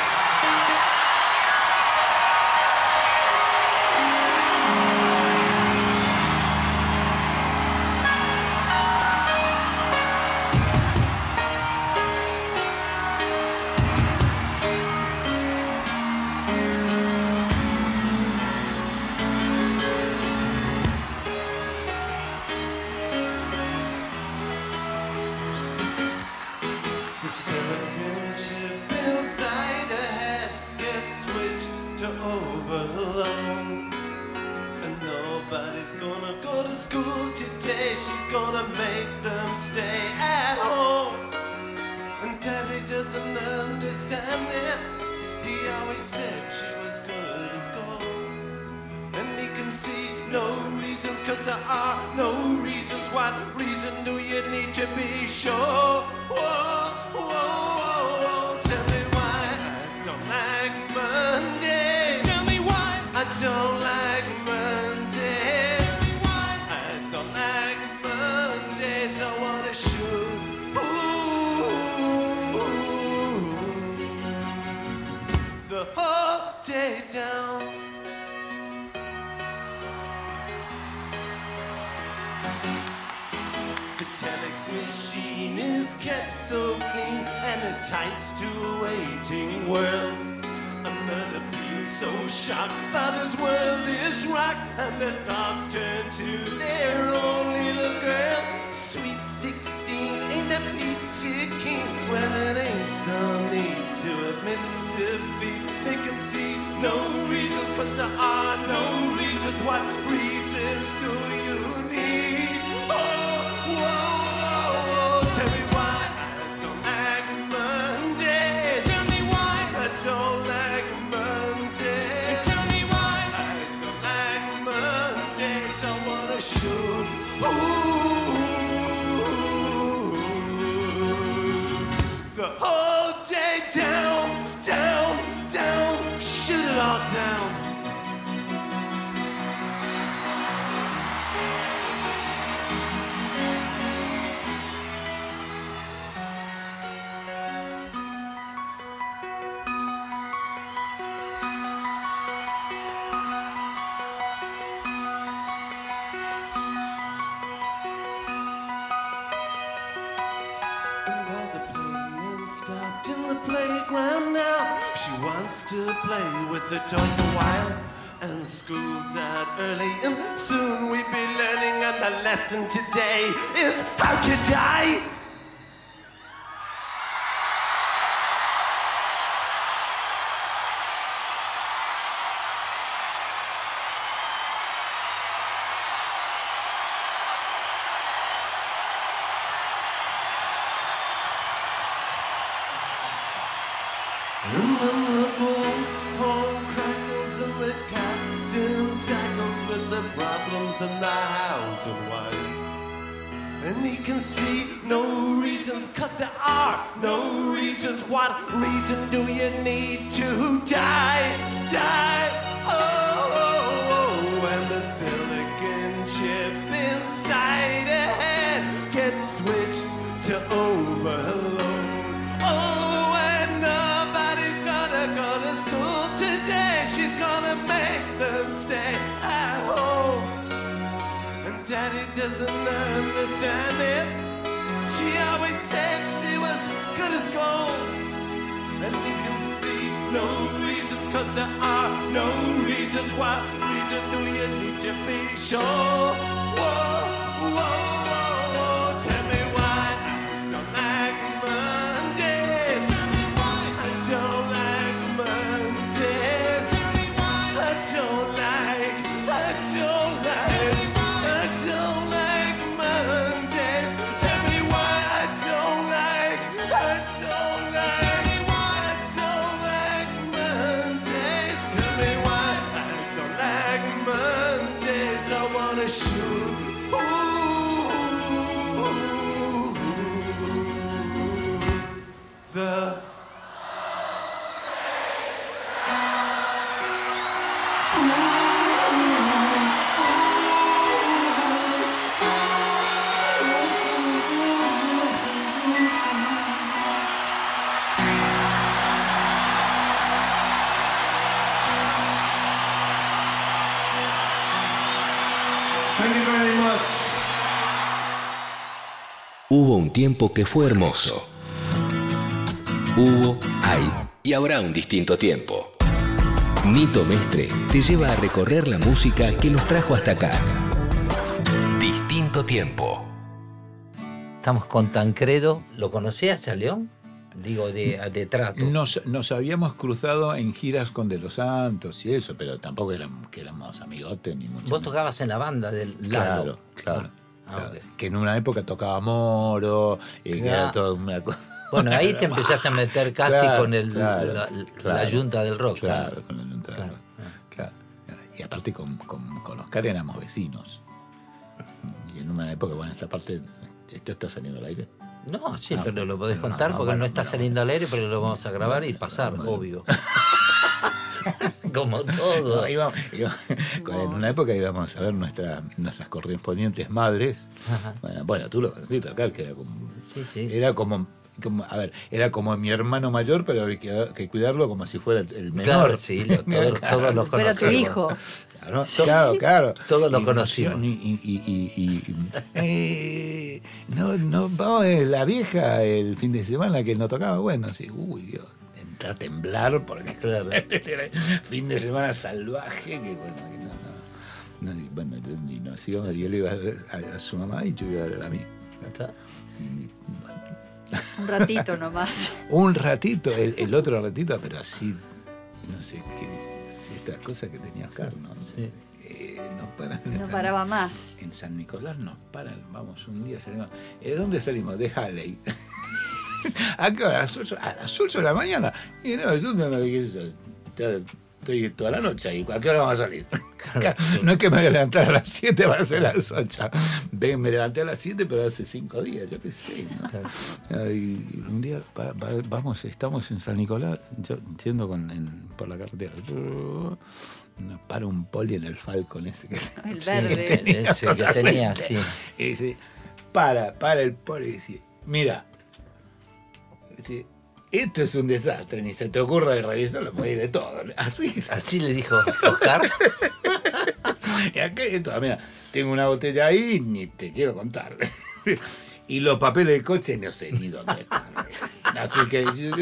Speaker 11: The toys a while and school's out early and soon we'll be learning, and the lesson today is how to die. And when the bullhorn crackles and the captain tackles with the problems in the house of wife. And he can see no reasons, cause there are no reasons. What reason do you need to die, die? Oh, oh, oh. And the silicon chip inside a head gets switched to overload. Oh, and nobody's gonna go to school today. She's gonna make them stay at home. And Daddy doesn't understand it. She always said she was good as gold. And he can see no reasons, cause there are no reasons. What reason do you need to be sure? Whoa, whoa, whoa, whoa. Tell me why I don't like Mondays. Tell me why I don't like Mondays. Tell me why I don't like, I don't like, I don't like Mondays. Tell me why I don't like, I don't like, I don't like Mondays. Tell me why I don't like Mondays. I wanna shoot. The Thank you very much.
Speaker 1: Hubo un tiempo que fue hermoso. Hubo, hay y habrá un distinto tiempo. Nito Mestre te lleva a recorrer la música que nos trajo hasta acá. Distinto tiempo.
Speaker 2: Estamos con Tancredo. ¿Lo conocías a León? Digo, de, de trato.
Speaker 5: Nos, nos habíamos cruzado en giras con De los Santos y eso, pero tampoco éramos, que éramos amigotes ni mucho.
Speaker 2: Vos tocabas en la banda del Lalo.
Speaker 5: Claro, claro.
Speaker 2: Ah,
Speaker 5: claro.
Speaker 2: okay.
Speaker 5: Que en una época tocaba Moro, y
Speaker 2: Claro.
Speaker 5: que era toda una cosa.
Speaker 2: Bueno, ahí te empezaste a meter casi
Speaker 5: Claro,
Speaker 2: con el,
Speaker 5: claro,
Speaker 2: la,
Speaker 5: claro,
Speaker 2: la yunta del rock.
Speaker 5: Claro,
Speaker 2: Claro.
Speaker 5: con la yunta del
Speaker 2: Claro.
Speaker 5: rock. Claro. Y aparte con, con, con Oscar éramos vecinos. Y en una época, bueno, esta parte, ¿esto está saliendo al aire?
Speaker 2: No, sí,
Speaker 5: Ah,
Speaker 2: pero lo podés
Speaker 5: no,
Speaker 2: contar
Speaker 5: no,
Speaker 2: porque
Speaker 5: bueno,
Speaker 2: no está
Speaker 5: bueno,
Speaker 2: saliendo al aire, pero lo vamos a grabar y pasar,
Speaker 5: bueno.
Speaker 2: obvio. Como todo.
Speaker 5: No, íbamos- íbamos- en una época íbamos a ver nuestra, nuestras correspondientes madres.
Speaker 2: Ajá.
Speaker 5: Bueno, bueno, tú lo conociste acá, que era como,
Speaker 2: Sí, sí.
Speaker 5: era como, como, a ver, era como mi hermano mayor, pero había que, que cuidarlo como si fuera el, el menor.
Speaker 2: Claro, sí, lo- todo- todos lo
Speaker 3: Fuera tu
Speaker 2: conocemos.
Speaker 3: hijo.
Speaker 5: Claro, claro, claro.
Speaker 2: Todos lo
Speaker 5: Y
Speaker 2: conocimos.
Speaker 5: emoción, Y, y, y, y- y- eh, no, no, vamos, eh, la vieja el fin de semana que no tocaba, bueno, sí, uy, Dios, entra a temblar porque
Speaker 2: Claro.
Speaker 5: era fin de semana salvaje, que bueno, que no, no, no, y bueno, y nos íbamos, y él iba a ver a, a su mamá y yo iba a ver a la mía.
Speaker 2: ¿Está?
Speaker 5: Y, bueno,
Speaker 3: Un ratito nomás.
Speaker 5: un ratito, el, el otro ratito, pero así, no sé qué, así estas cosas que tenía Oscar, ¿no?
Speaker 2: Sí.
Speaker 5: Eh, nos paran en
Speaker 3: No
Speaker 5: San-
Speaker 3: paraba más.
Speaker 5: En San Nicolás nos paran, vamos, un día salimos. ¿De dónde salimos? De Halley. ¿A qué hora? A las ocho, a las ocho de la mañana. Y no, yo no me dije, estoy toda la noche ahí, ¿a qué hora vamos a salir?
Speaker 2: Claro, sí.
Speaker 5: No es que me voy a levantar a las siete, va a ser a las ocho. Ven, me levanté a las siete, pero hace cinco días, yo qué sé, ¿no?
Speaker 2: Claro.
Speaker 5: Y un día va- va- vamos, estamos en San Nicolás, yo, yendo con, en- por la carretera. Nos para un poli en el Falcon ese que,
Speaker 3: El
Speaker 2: Sí,
Speaker 3: verde.
Speaker 2: ese que tenía, sí.
Speaker 5: y dice, para, para el poli y dice, mira, dice, esto es un desastre, ni se te ocurra de revisarlo, porque hay de todo. Así.
Speaker 2: Así le dijo Oscar.
Speaker 5: Y acá hay de todo. Mira, tengo una botella ahí, ni te quiero contar. Y los papeles del coche no sé ni dónde están. Así que yo...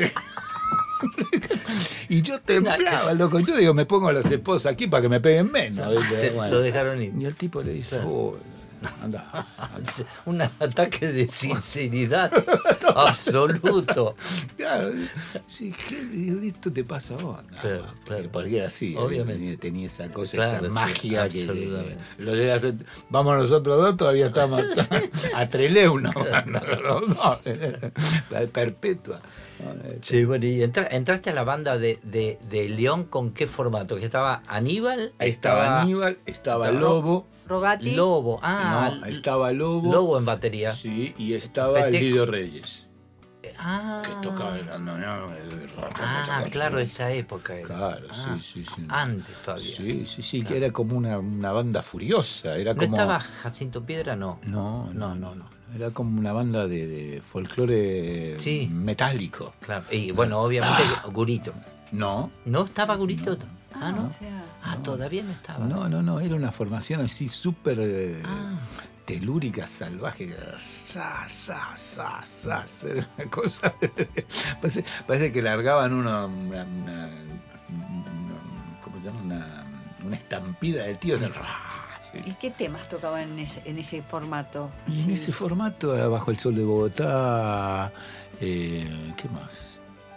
Speaker 5: Y yo temblaba, loco. Yo digo, me pongo a las esposas aquí para que me peguen menos. ¿viste?
Speaker 2: Te-
Speaker 5: Bueno.
Speaker 2: Lo dejaron ir.
Speaker 5: Y el tipo le dice, oh, Anda.
Speaker 2: Un ataque de sinceridad absoluto.
Speaker 5: Claro, sí, ¿qué, esto te pasa a vos? No,
Speaker 2: Claro, claro.
Speaker 5: Porque era así,
Speaker 2: Obviamente.
Speaker 5: tenía, tenía esa cosa,
Speaker 2: Claro,
Speaker 5: esa
Speaker 2: sí,
Speaker 5: magia que,
Speaker 2: absolutamente.
Speaker 5: que lo de hacer, vamos nosotros dos, todavía estamos a Treleu, no, no, no, no, la perpetua.
Speaker 2: Sí, bueno, y entra- entraste a la banda de, de, de León con qué formato, que estaba Aníbal,
Speaker 5: Ahí estaba Aníbal, estaba Lobo.
Speaker 3: Rogati.
Speaker 2: Lobo, ah,
Speaker 5: No, estaba Lobo.
Speaker 2: Lobo en batería.
Speaker 5: Sí, y estaba
Speaker 2: Peteco.
Speaker 5: Lidio Reyes.
Speaker 2: Ah,
Speaker 5: Que tocaba el bandoneón.
Speaker 2: ah, claro, esa época era.
Speaker 5: Claro,
Speaker 2: Ah,
Speaker 5: sí, sí, sí.
Speaker 2: Antes todavía.
Speaker 5: Sí, sí, sí, que era como una, una banda furiosa. Era
Speaker 2: ¿No
Speaker 5: como...
Speaker 2: estaba Jacinto Piedra? No.
Speaker 5: No,
Speaker 2: No, no, no.
Speaker 5: Era como una banda de, de folclore
Speaker 2: Sí.
Speaker 5: metálico.
Speaker 2: Claro. Y bueno, obviamente Gurito.
Speaker 5: No,
Speaker 2: ¿No estaba Gurito? Ah, no.
Speaker 3: O sea,
Speaker 2: Ah, todavía no estaba.
Speaker 5: no, no, no, era una formación así súper eh,
Speaker 2: Ah.
Speaker 5: telúrica, salvaje. Sa, sa, sa, sa, sa, era una cosa. parece, parece que largaban una, una, una- una- ¿cómo se llama? Una, una estampida de tíos. Sí.
Speaker 3: ¿y qué temas tocaban en ese, en ese formato?
Speaker 5: Y en
Speaker 3: Sí.
Speaker 5: ese formato, eh, Bajo el Sol de Bogotá, eh, ¿qué más?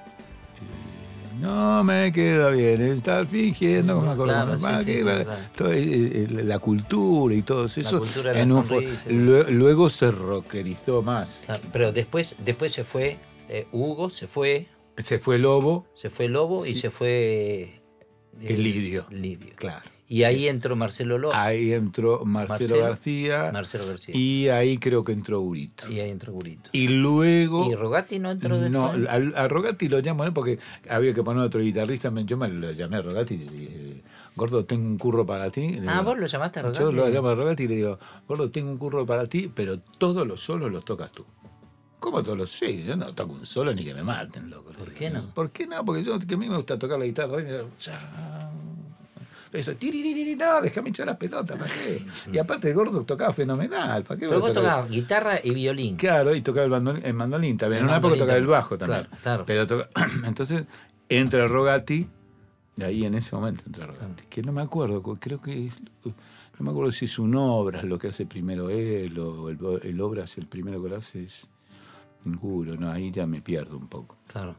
Speaker 5: Eh, no me queda bien estar fingiendo, no me acuerdo.
Speaker 2: Claro,
Speaker 5: cómo-
Speaker 2: sí,
Speaker 5: ah,
Speaker 2: sí,
Speaker 5: que-
Speaker 2: claro.
Speaker 5: todo, eh, eh, la cultura y todo eso.
Speaker 2: cultura de la
Speaker 5: en un fo-
Speaker 2: sonrisa.
Speaker 5: lue- luego se rockerizó más.
Speaker 2: Claro, pero después, después se fue eh, Hugo, se fue,
Speaker 5: Se fue Lobo,
Speaker 2: se fue Lobo y
Speaker 5: Sí.
Speaker 2: se fue eh,
Speaker 5: el Lidio.
Speaker 2: Lidio.
Speaker 5: Claro.
Speaker 2: Y ahí entró Marcelo Lobo.
Speaker 5: Ahí entró Marcelo,
Speaker 2: Marcelo,
Speaker 5: García.
Speaker 2: Marcelo García.
Speaker 5: Y ahí creo que entró Urito.
Speaker 2: Y ahí entró Gurito.
Speaker 5: Y luego...
Speaker 2: ¿Y Rogati no entró
Speaker 5: No,
Speaker 2: después?
Speaker 5: a, a Rogati lo llamo, ¿no? Porque había que poner otro guitarrista. me- Yo me lo llamé a Rogati y le dije, Gordo, tengo un curro para ti. Le
Speaker 2: Ah,
Speaker 5: digo,
Speaker 2: vos lo llamaste a Rogati.
Speaker 5: Yo lo llamo a Rogati y le digo, Gordo, tengo un curro para ti, pero todos los solos los tocas tú. ¿Cómo todos los sí? Yo no toco un solo ni que me maten, loco.
Speaker 2: ¿Por qué no?
Speaker 5: ¿Por qué no? Porque yo, que a mí me gusta tocar la guitarra. y yo, cha, Eso, tiriririri, no, déjame echar la pelota, ¿para qué? Y aparte, el Gordo tocaba fenomenal, ¿para qué?
Speaker 2: Pero
Speaker 5: voy a
Speaker 2: vos
Speaker 5: tocar?
Speaker 2: tocabas guitarra y violín.
Speaker 5: Claro, y tocaba el mandolín, el mandolín también.
Speaker 2: El
Speaker 5: En una época
Speaker 2: mandolín
Speaker 5: tocaba el
Speaker 2: también.
Speaker 5: bajo también.
Speaker 2: Claro, claro.
Speaker 5: Pero toca- entonces entra Rogati, y ahí en ese momento entra Rogati, que no me acuerdo, creo que no me acuerdo si es un Obras lo que hace primero él, o el, el Obras el primero que lo hace es Guro, no, ahí ya me pierdo un poco.
Speaker 2: Claro.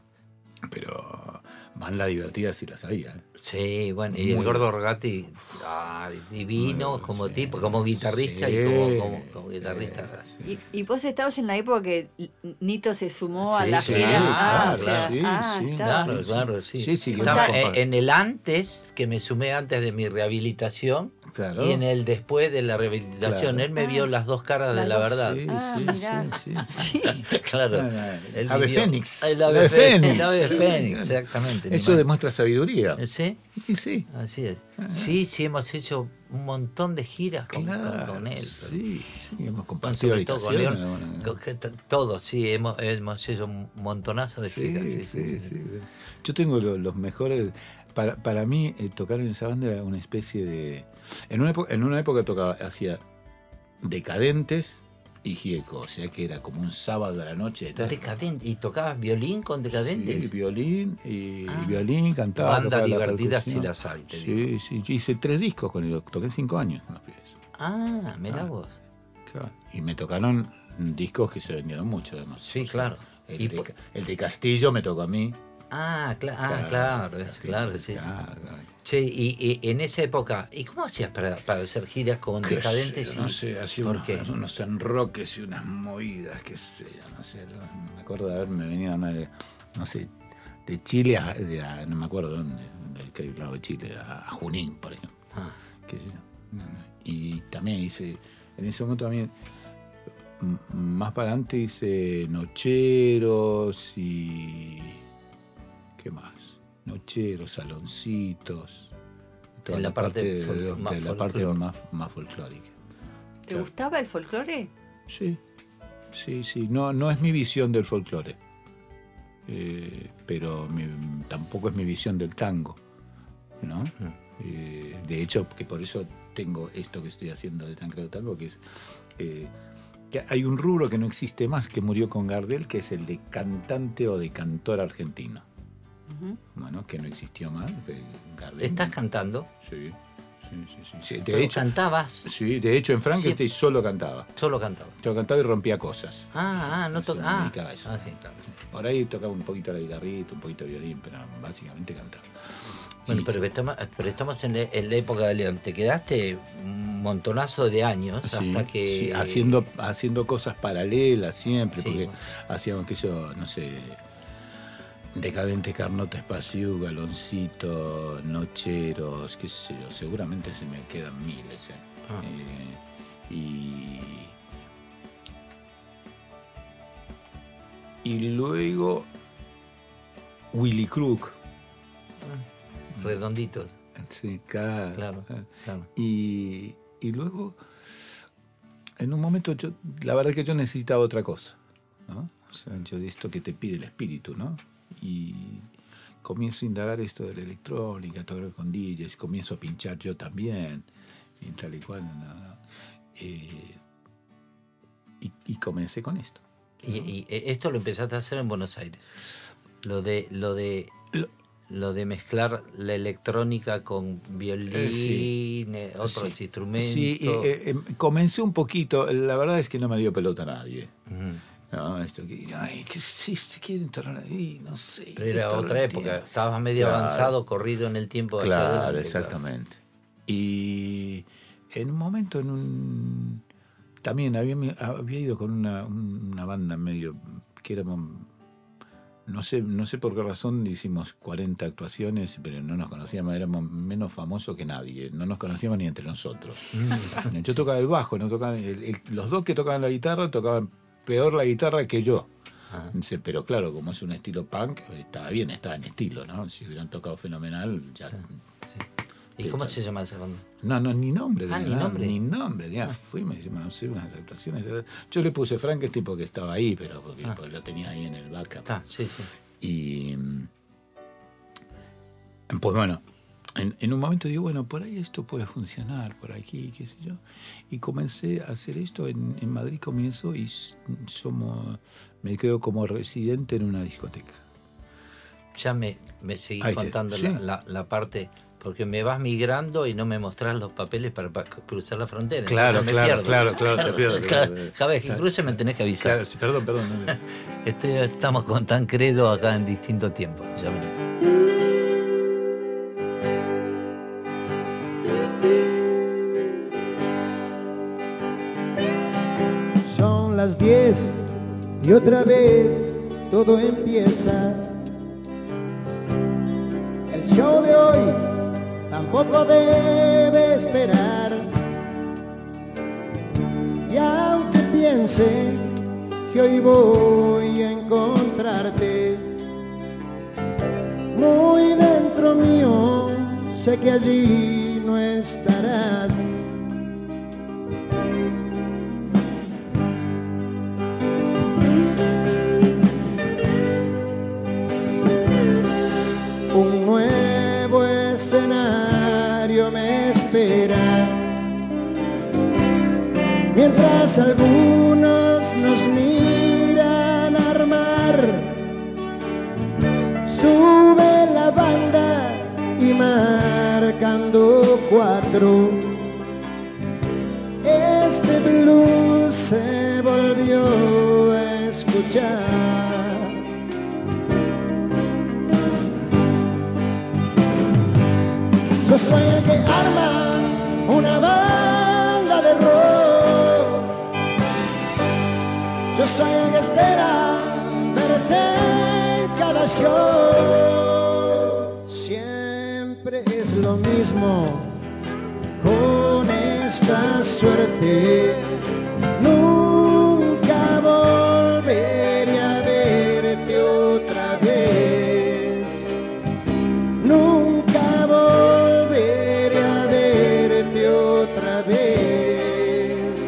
Speaker 5: Pero banda divertida sí la sabía. ¿eh?
Speaker 2: Sí, bueno, y el
Speaker 5: Muy
Speaker 2: gordo Rogati, ah, divino,
Speaker 5: Muy,
Speaker 2: como
Speaker 5: sí.
Speaker 2: tipo, como guitarrista
Speaker 5: Sí,
Speaker 2: y como, como, como guitarrista.
Speaker 3: Y, y vos estabas en la época que Nito se sumó a
Speaker 2: Sí,
Speaker 3: la
Speaker 2: sí,
Speaker 3: gira. Ah,
Speaker 2: claro,
Speaker 3: o sea,
Speaker 5: sí,
Speaker 3: ah,
Speaker 5: sí,
Speaker 3: está.
Speaker 2: Claro,
Speaker 5: sí,
Speaker 2: claro, sí.
Speaker 5: Sí, sí, que
Speaker 2: Estaba
Speaker 5: una
Speaker 2: en,
Speaker 5: compa-
Speaker 2: en el antes, que me sumé antes de mi rehabilitación,
Speaker 5: Claro.
Speaker 2: y en el después de la rehabilitación.
Speaker 5: Claro.
Speaker 2: Él me vio
Speaker 3: Ah,
Speaker 2: las dos caras
Speaker 3: las
Speaker 2: de la
Speaker 3: dos.
Speaker 2: verdad.
Speaker 5: Sí,
Speaker 3: Ah,
Speaker 5: sí,
Speaker 3: mirá.
Speaker 5: sí, sí, sí.
Speaker 2: Claro.
Speaker 5: No, no,
Speaker 2: Él
Speaker 5: Ave
Speaker 2: vivió-
Speaker 5: Fénix.
Speaker 2: El ave,
Speaker 5: Ave
Speaker 2: fénix.
Speaker 5: Fénix.
Speaker 2: El ave
Speaker 5: Sí.
Speaker 2: fénix, exactamente. ni
Speaker 5: Eso
Speaker 2: más.
Speaker 5: demuestra sabiduría.
Speaker 2: ¿Sí?
Speaker 5: Y sí.
Speaker 2: Así es. Sí, sí, hemos hecho un montón de giras con,
Speaker 5: Claro,
Speaker 2: con, con él.
Speaker 5: sí, sí, hemos
Speaker 2: pero
Speaker 5: compartido
Speaker 2: sobre todo con
Speaker 5: habitaciones.
Speaker 2: León.
Speaker 5: bueno.
Speaker 2: con que t- Todos, sí, hemos, hemos hecho un montonazo de
Speaker 5: Sí,
Speaker 2: giras.
Speaker 5: sí,
Speaker 2: Sí, sí, sí.
Speaker 5: sí. Yo tengo lo- los mejores. Para, para mí, eh, tocar en esa banda era una especie de. En una época, en una época tocaba, hacía Decadentes y Gieco, o sea que era como un sábado a la noche. eterno.
Speaker 2: Decadente. ¿Y tocabas violín con Decadentes?
Speaker 5: Sí, violín, y
Speaker 2: Ah.
Speaker 5: violín, cantaba.
Speaker 2: Bandas
Speaker 5: tocaba la
Speaker 2: divertidas
Speaker 5: percusión.
Speaker 2: sí las hay, te
Speaker 5: Sí, sí, yo hice tres discos con ellos, toqué cinco años con los pibes.
Speaker 2: Ah, mirá
Speaker 5: Ah.
Speaker 2: vos.
Speaker 5: Claro. Y me tocaron discos que se vendieron mucho además.
Speaker 2: Sí,
Speaker 5: O sea,
Speaker 2: claro.
Speaker 5: El,
Speaker 2: Y
Speaker 5: de,
Speaker 2: po-
Speaker 5: el de Castillo me tocó a mí.
Speaker 2: Ah, cla- ah, claro, es- claro, sí. sí.
Speaker 5: Claro, claro.
Speaker 2: Che, y, y en esa época, ¿y cómo hacías para, para hacer giras con
Speaker 5: Qué
Speaker 2: Decadentes?
Speaker 5: sé yo,
Speaker 2: y-
Speaker 5: no sé, hacía
Speaker 2: ¿Por
Speaker 5: unos,
Speaker 2: qué?
Speaker 5: unos enroques y unas movidas, qué sé yo, no sé. no- Me acuerdo de haberme venido a, de, no sé, de Chile a, de a- no me acuerdo dónde, de qué lado de Chile, a Junín, por ejemplo.
Speaker 2: Ah,
Speaker 5: Qué sé yo. No, no. Y también hice, en ese momento también, m- más para adelante hice Nocheros y... ¿Qué más? Nocheros, Saloncitos. Toda
Speaker 2: En la parte
Speaker 5: de-
Speaker 2: fol-
Speaker 5: de-
Speaker 2: más
Speaker 5: de la parte
Speaker 2: folclore.
Speaker 5: más, más folclórica.
Speaker 3: ¿Te
Speaker 5: Claro.
Speaker 3: gustaba el folclore?
Speaker 5: Sí, sí, sí. No, no es mi visión del folclore, eh, pero mi- tampoco es mi visión del tango, ¿no? Eh, de hecho, que por eso tengo esto que estoy haciendo de Tancredo Tango, que es eh, que hay un rubro que no existe más, que murió con Gardel, que es el de cantante o de cantor argentino.
Speaker 3: Ujú.
Speaker 5: Bueno, que no existió más. eh, Gardel.
Speaker 2: ¿Estás cantando?
Speaker 5: Sí, Sí, sí, sí. Sí, de
Speaker 2: Pero
Speaker 5: hecho,
Speaker 2: ¿cantabas?
Speaker 5: Sí, de hecho en Frankenstein
Speaker 2: Sí.
Speaker 5: solo cantaba.
Speaker 2: Solo cantaba.
Speaker 5: Yo cantaba y rompía cosas.
Speaker 2: Ah, ah, no
Speaker 5: Eso,
Speaker 2: tocaba.
Speaker 5: me
Speaker 2: Ah,
Speaker 5: dedicaba a eso.
Speaker 2: ok.
Speaker 5: Claro, sí. Por ahí tocaba un poquito la guitarrita, un poquito de violín, pero básicamente cantaba.
Speaker 2: Bueno,
Speaker 5: Y-
Speaker 2: pero estamos, pero estamos en, la, en la época de León. Te quedaste un montonazo de años
Speaker 5: Sí,
Speaker 2: hasta que...
Speaker 5: sí, haciendo, haciendo cosas paralelas siempre,
Speaker 2: Sí,
Speaker 5: porque
Speaker 2: bueno.
Speaker 5: hacíamos que yo, no sé, Decadente, Carnota, Espacio, Galoncito, Nocheros, qué sé yo, seguramente se me quedan miles. ¿eh?
Speaker 2: Ah.
Speaker 5: Eh, y, y luego Willy Crook.
Speaker 2: Redonditos.
Speaker 5: Sí, claro.
Speaker 2: Claro, claro.
Speaker 5: Y, y luego, en un momento, yo, la verdad que yo necesitaba otra cosa, ¿no? O sea, yo de esto que te pide el espíritu, ¿no? Y comienzo a indagar esto de la electrónica, tocar con D Js, comienzo a pinchar yo también, y tal y cual, ¿no? Eh, y, y comencé con esto.
Speaker 2: Y, y esto lo empezaste a hacer en Buenos Aires. Lo de, lo de,
Speaker 5: Lo-
Speaker 2: lo de mezclar la electrónica con violín,
Speaker 5: Eh, sí.
Speaker 2: eh, otros
Speaker 5: Sí.
Speaker 2: instrumentos.
Speaker 5: Sí, y, eh, eh, comencé un poquito, la verdad es que no me dio pelota a nadie.
Speaker 2: Ujú.
Speaker 5: No, esto que, ay, ¿qué es esto? ¿Quién entonar ahí? No sé.
Speaker 2: Pero era
Speaker 5: ¿qué
Speaker 2: otra
Speaker 5: tal
Speaker 2: época.
Speaker 5: tiene?
Speaker 2: Estabas medio
Speaker 5: Claro.
Speaker 2: avanzado, corrido en el tiempo. hacia
Speaker 5: Claro,
Speaker 2: adelante,
Speaker 5: exactamente. Y en un momento, en un también había, había ido con una, una banda medio que éramos, no sé, no sé por qué razón hicimos cuarenta actuaciones, pero no nos conocíamos, éramos menos famosos que nadie, no nos conocíamos ni entre nosotros. Yo tocaba el bajo, no tocaban, el- el- los dos que tocaban la guitarra tocaban peor la guitarra que yo.
Speaker 2: Ah.
Speaker 5: Dice, pero claro, como es un estilo punk, estaba bien, estaba en estilo, ¿no? Si hubieran tocado fenomenal, ya.
Speaker 2: ¿Y
Speaker 5: te
Speaker 2: cómo
Speaker 5: echan.
Speaker 2: se llama esa banda?
Speaker 5: No, no, ni nombre.
Speaker 2: Ah,
Speaker 5: de
Speaker 2: ni
Speaker 5: nada,
Speaker 2: nombre.
Speaker 5: Ni nombre. Ya
Speaker 2: Ah.
Speaker 5: fuimos, hicimos, no sé, unas actuaciones. Yo le puse Frankenstein porque estaba ahí, pero porque,
Speaker 2: Ah.
Speaker 5: porque lo tenía ahí en el backup.
Speaker 2: Ah, sí, sí.
Speaker 5: Y mm, pues bueno, en, en un momento digo, bueno, por ahí esto puede funcionar, por aquí, qué sé yo. Y comencé a hacer esto, en, en Madrid comienzo y s- somos, me quedo como residente en una discoteca.
Speaker 2: Ya me, me seguís
Speaker 5: Ahí te-
Speaker 2: contando
Speaker 5: sí.
Speaker 2: la, la, la parte, porque me vas migrando y no me mostrás los papeles para, para cruzar la frontera.
Speaker 5: Claro,
Speaker 2: entonces me
Speaker 5: claro,
Speaker 2: pierdo.
Speaker 5: claro, claro, te pierdo,
Speaker 2: Cada,
Speaker 5: claro.
Speaker 2: cada vez que
Speaker 5: Claro.
Speaker 2: cruce me tenés que avisar.
Speaker 5: Claro, sí, perdón, perdón. no, no.
Speaker 2: Estoy- estamos con Tancredo acá en distinto tiempo. Ya venimos.
Speaker 12: Son las diez y otra vez todo empieza. El show de hoy tampoco debe esperar. Y aunque piense que hoy voy a encontrarte, muy dentro mío sé que allí no estarás. Un nuevo escenario me espera, mientras algunos nos miran armar. Sube la banda y marcando cuatro, este blues se volvió a escuchar. Yo soy el que arma una banda de rock. Yo soy el que espera verte en cada show. Siempre es lo mismo con esta suerte. Nunca volveré a verte otra vez. Nunca volveré a verte otra vez.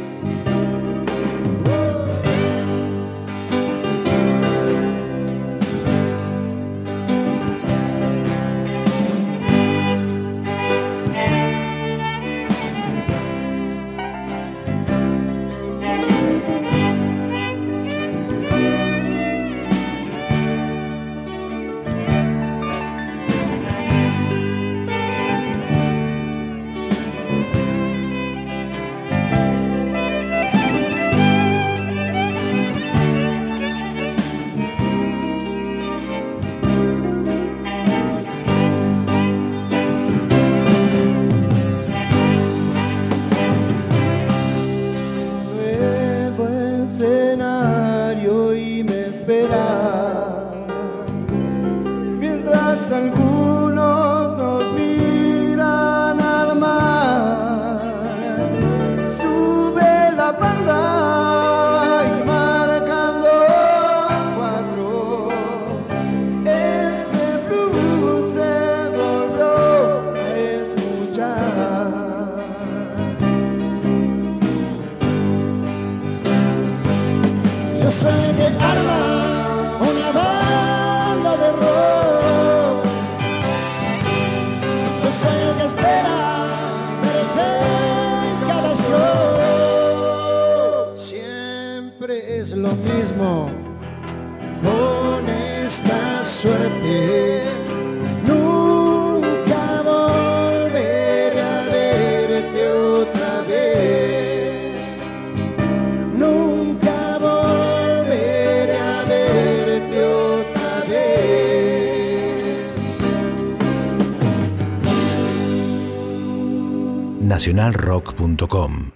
Speaker 7: nacional rock punto com.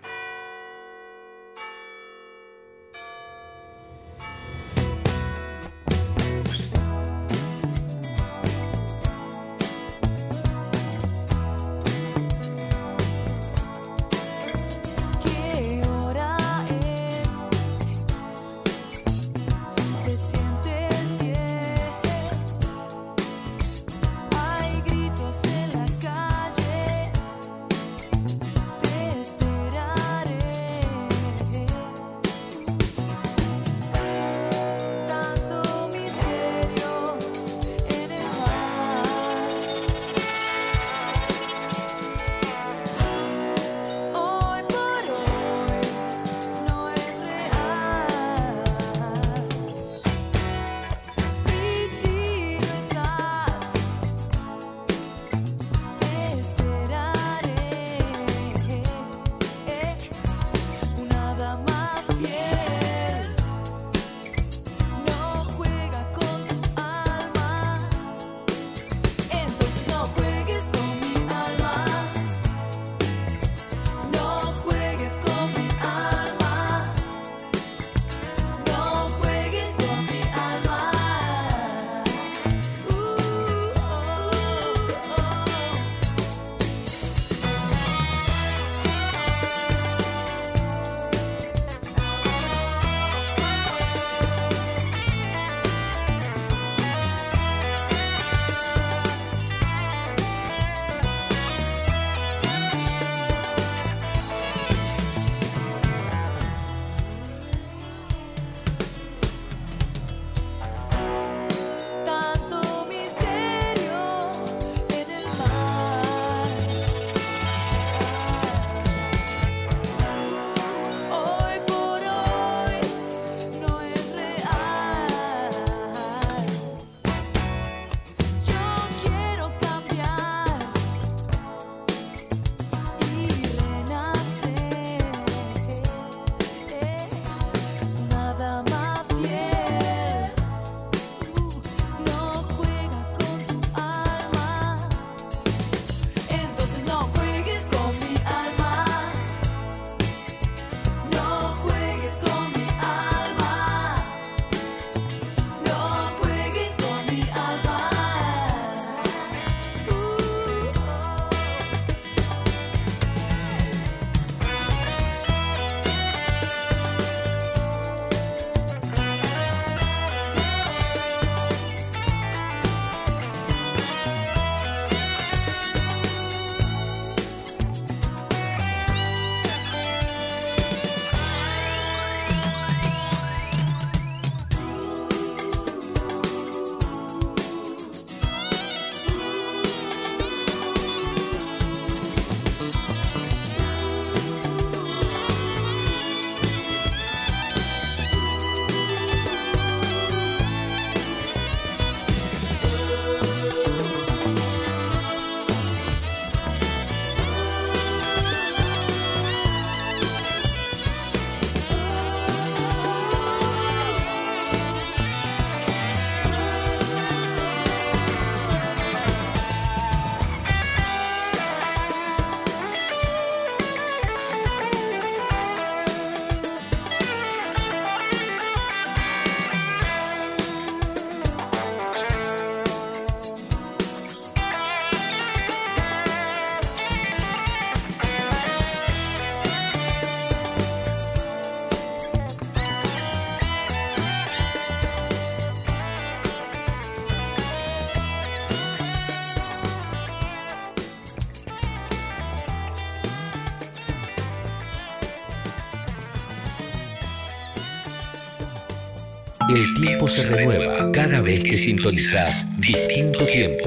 Speaker 1: El tiempo se renueva cada vez que sintonizás Distinto Tiempo.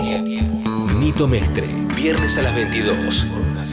Speaker 1: Nito Mestre, viernes a las veintidós.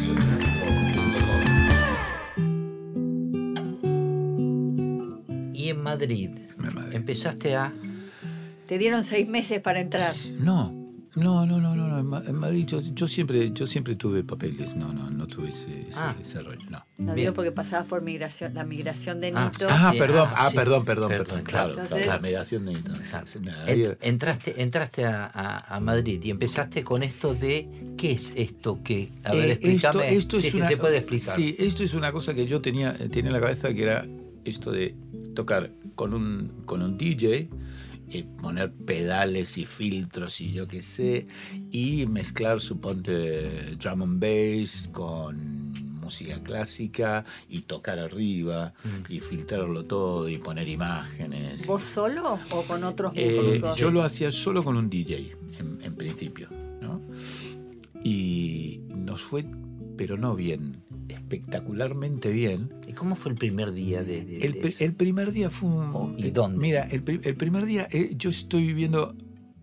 Speaker 2: Y en Madrid, empezaste a...
Speaker 3: Te dieron seis meses para entrar.
Speaker 5: No, No, no, no, no, no. En, Ma- en Madrid yo, yo siempre yo siempre tuve papeles, no, no, no tuve ese, ese,
Speaker 3: Ah.
Speaker 5: ese rollo, no.
Speaker 3: No digo porque pasabas por migración, la migración de
Speaker 2: Ah,
Speaker 3: Nito.
Speaker 5: Ah,
Speaker 2: Sí,
Speaker 5: perdón,
Speaker 2: ah,
Speaker 5: ah,
Speaker 2: sí.
Speaker 5: perdón, perdón,
Speaker 2: Perdón,
Speaker 5: perdón,
Speaker 2: claro.
Speaker 5: claro,
Speaker 3: Entonces-
Speaker 5: la mediación de Nito.
Speaker 2: Claro.
Speaker 5: Nada,
Speaker 2: En-
Speaker 5: ahí-
Speaker 2: entraste entraste a, a- a Madrid y empezaste con esto de ¿qué es esto que? A ver,
Speaker 5: Eh,
Speaker 2: explícame.
Speaker 5: esto, esto
Speaker 2: si
Speaker 5: es
Speaker 2: es
Speaker 5: una,
Speaker 2: que se puede explicar.
Speaker 5: Sí, esto es una cosa que yo tenía, tenía en la cabeza, que era esto de tocar con un, con un D J, y poner pedales y filtros y yo qué sé, y mezclar, suponte, drum and bass con música clásica y tocar arriba y filtrarlo todo y poner imágenes.
Speaker 3: ¿Vos solo o con otros
Speaker 5: Eh,
Speaker 3: músicos?
Speaker 5: yo lo hacía solo con un D J, en, en principio, ¿no? Y nos fue, pero no bien, espectacularmente bien.
Speaker 2: ¿Y cómo fue el primer día de, de-
Speaker 5: El,
Speaker 2: de
Speaker 5: pri-
Speaker 2: eso?
Speaker 5: el primer día fue un...
Speaker 2: Oh, ¿y
Speaker 5: eh,
Speaker 2: dónde?
Speaker 5: Mira, el, pri- el primer día eh, yo estoy viviendo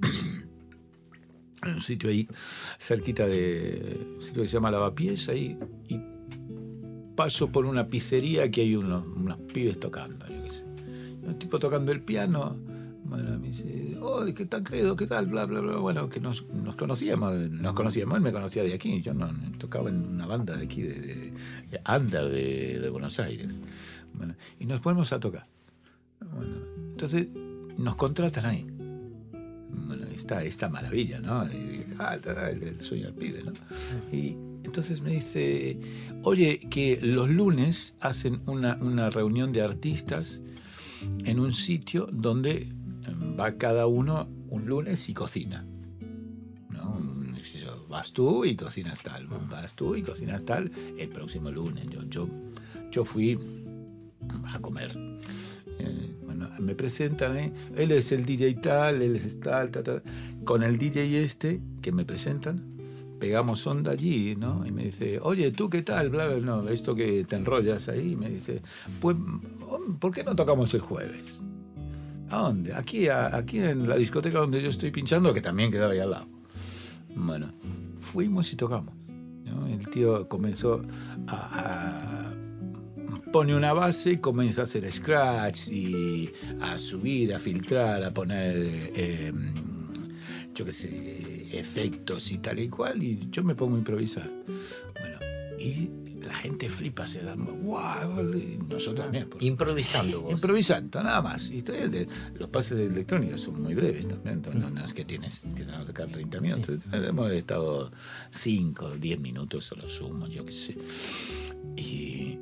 Speaker 5: en un sitio ahí, cerquita de... un sitio que se llama Lavapiés, ahí, y paso por una pizzería que hay unos, unos pibes tocando, yo qué sé. Un tipo tocando el piano, bueno, me dice, oh, ¿qué tal, Credo? ¿Qué tal? Bla, bla, bla. Bueno, que nos, nos conocíamos, nos conocíamos, él me conocía de aquí, yo no, tocaba en una banda de aquí, de, de, de Under, de, de Buenos Aires. Bueno, y nos ponemos a tocar. Bueno, entonces nos contratan ahí. Bueno, esta, esta maravilla, ¿no? Y, ah, el, el sueño del pibe, ¿no? Y entonces me dice, oye, que los lunes hacen una, una reunión de artistas en un sitio donde va cada uno un lunes y cocina. ¿No? Vas tú y cocinas tal, vas tú y cocinas tal el próximo lunes. Yo, yo, yo fui a comer. Eh, bueno, me presentan, ¿eh? Él es el D J tal, él es tal, tal, tal. Con el D J este que me presentan, pegamos onda allí, ¿no? Y me dice, oye, ¿tú qué tal? Bla, bla, no, esto que te enrollas ahí. Me dice, pues, ¿por qué no tocamos el jueves? ¿A dónde? Aquí, a, aquí en la discoteca donde yo estoy pinchando, que también quedaba ahí al lado. Bueno, fuimos y tocamos, ¿no? El tío comenzó a... a pone una base y comienza a hacer scratch y a subir, a filtrar, a poner, eh, yo qué sé, efectos y tal y cual, y yo me pongo a improvisar. Bueno, y la gente flipa, se da, wow, y nosotros también. Por,
Speaker 2: Improvisando vos.
Speaker 5: Improvisando, nada más. Y de, los pases de electrónica son muy breves también, no, no es que tienes que tener que tocar treinta minutos, hemos estado cinco, diez minutos a lo sumo, yo qué sé. Y...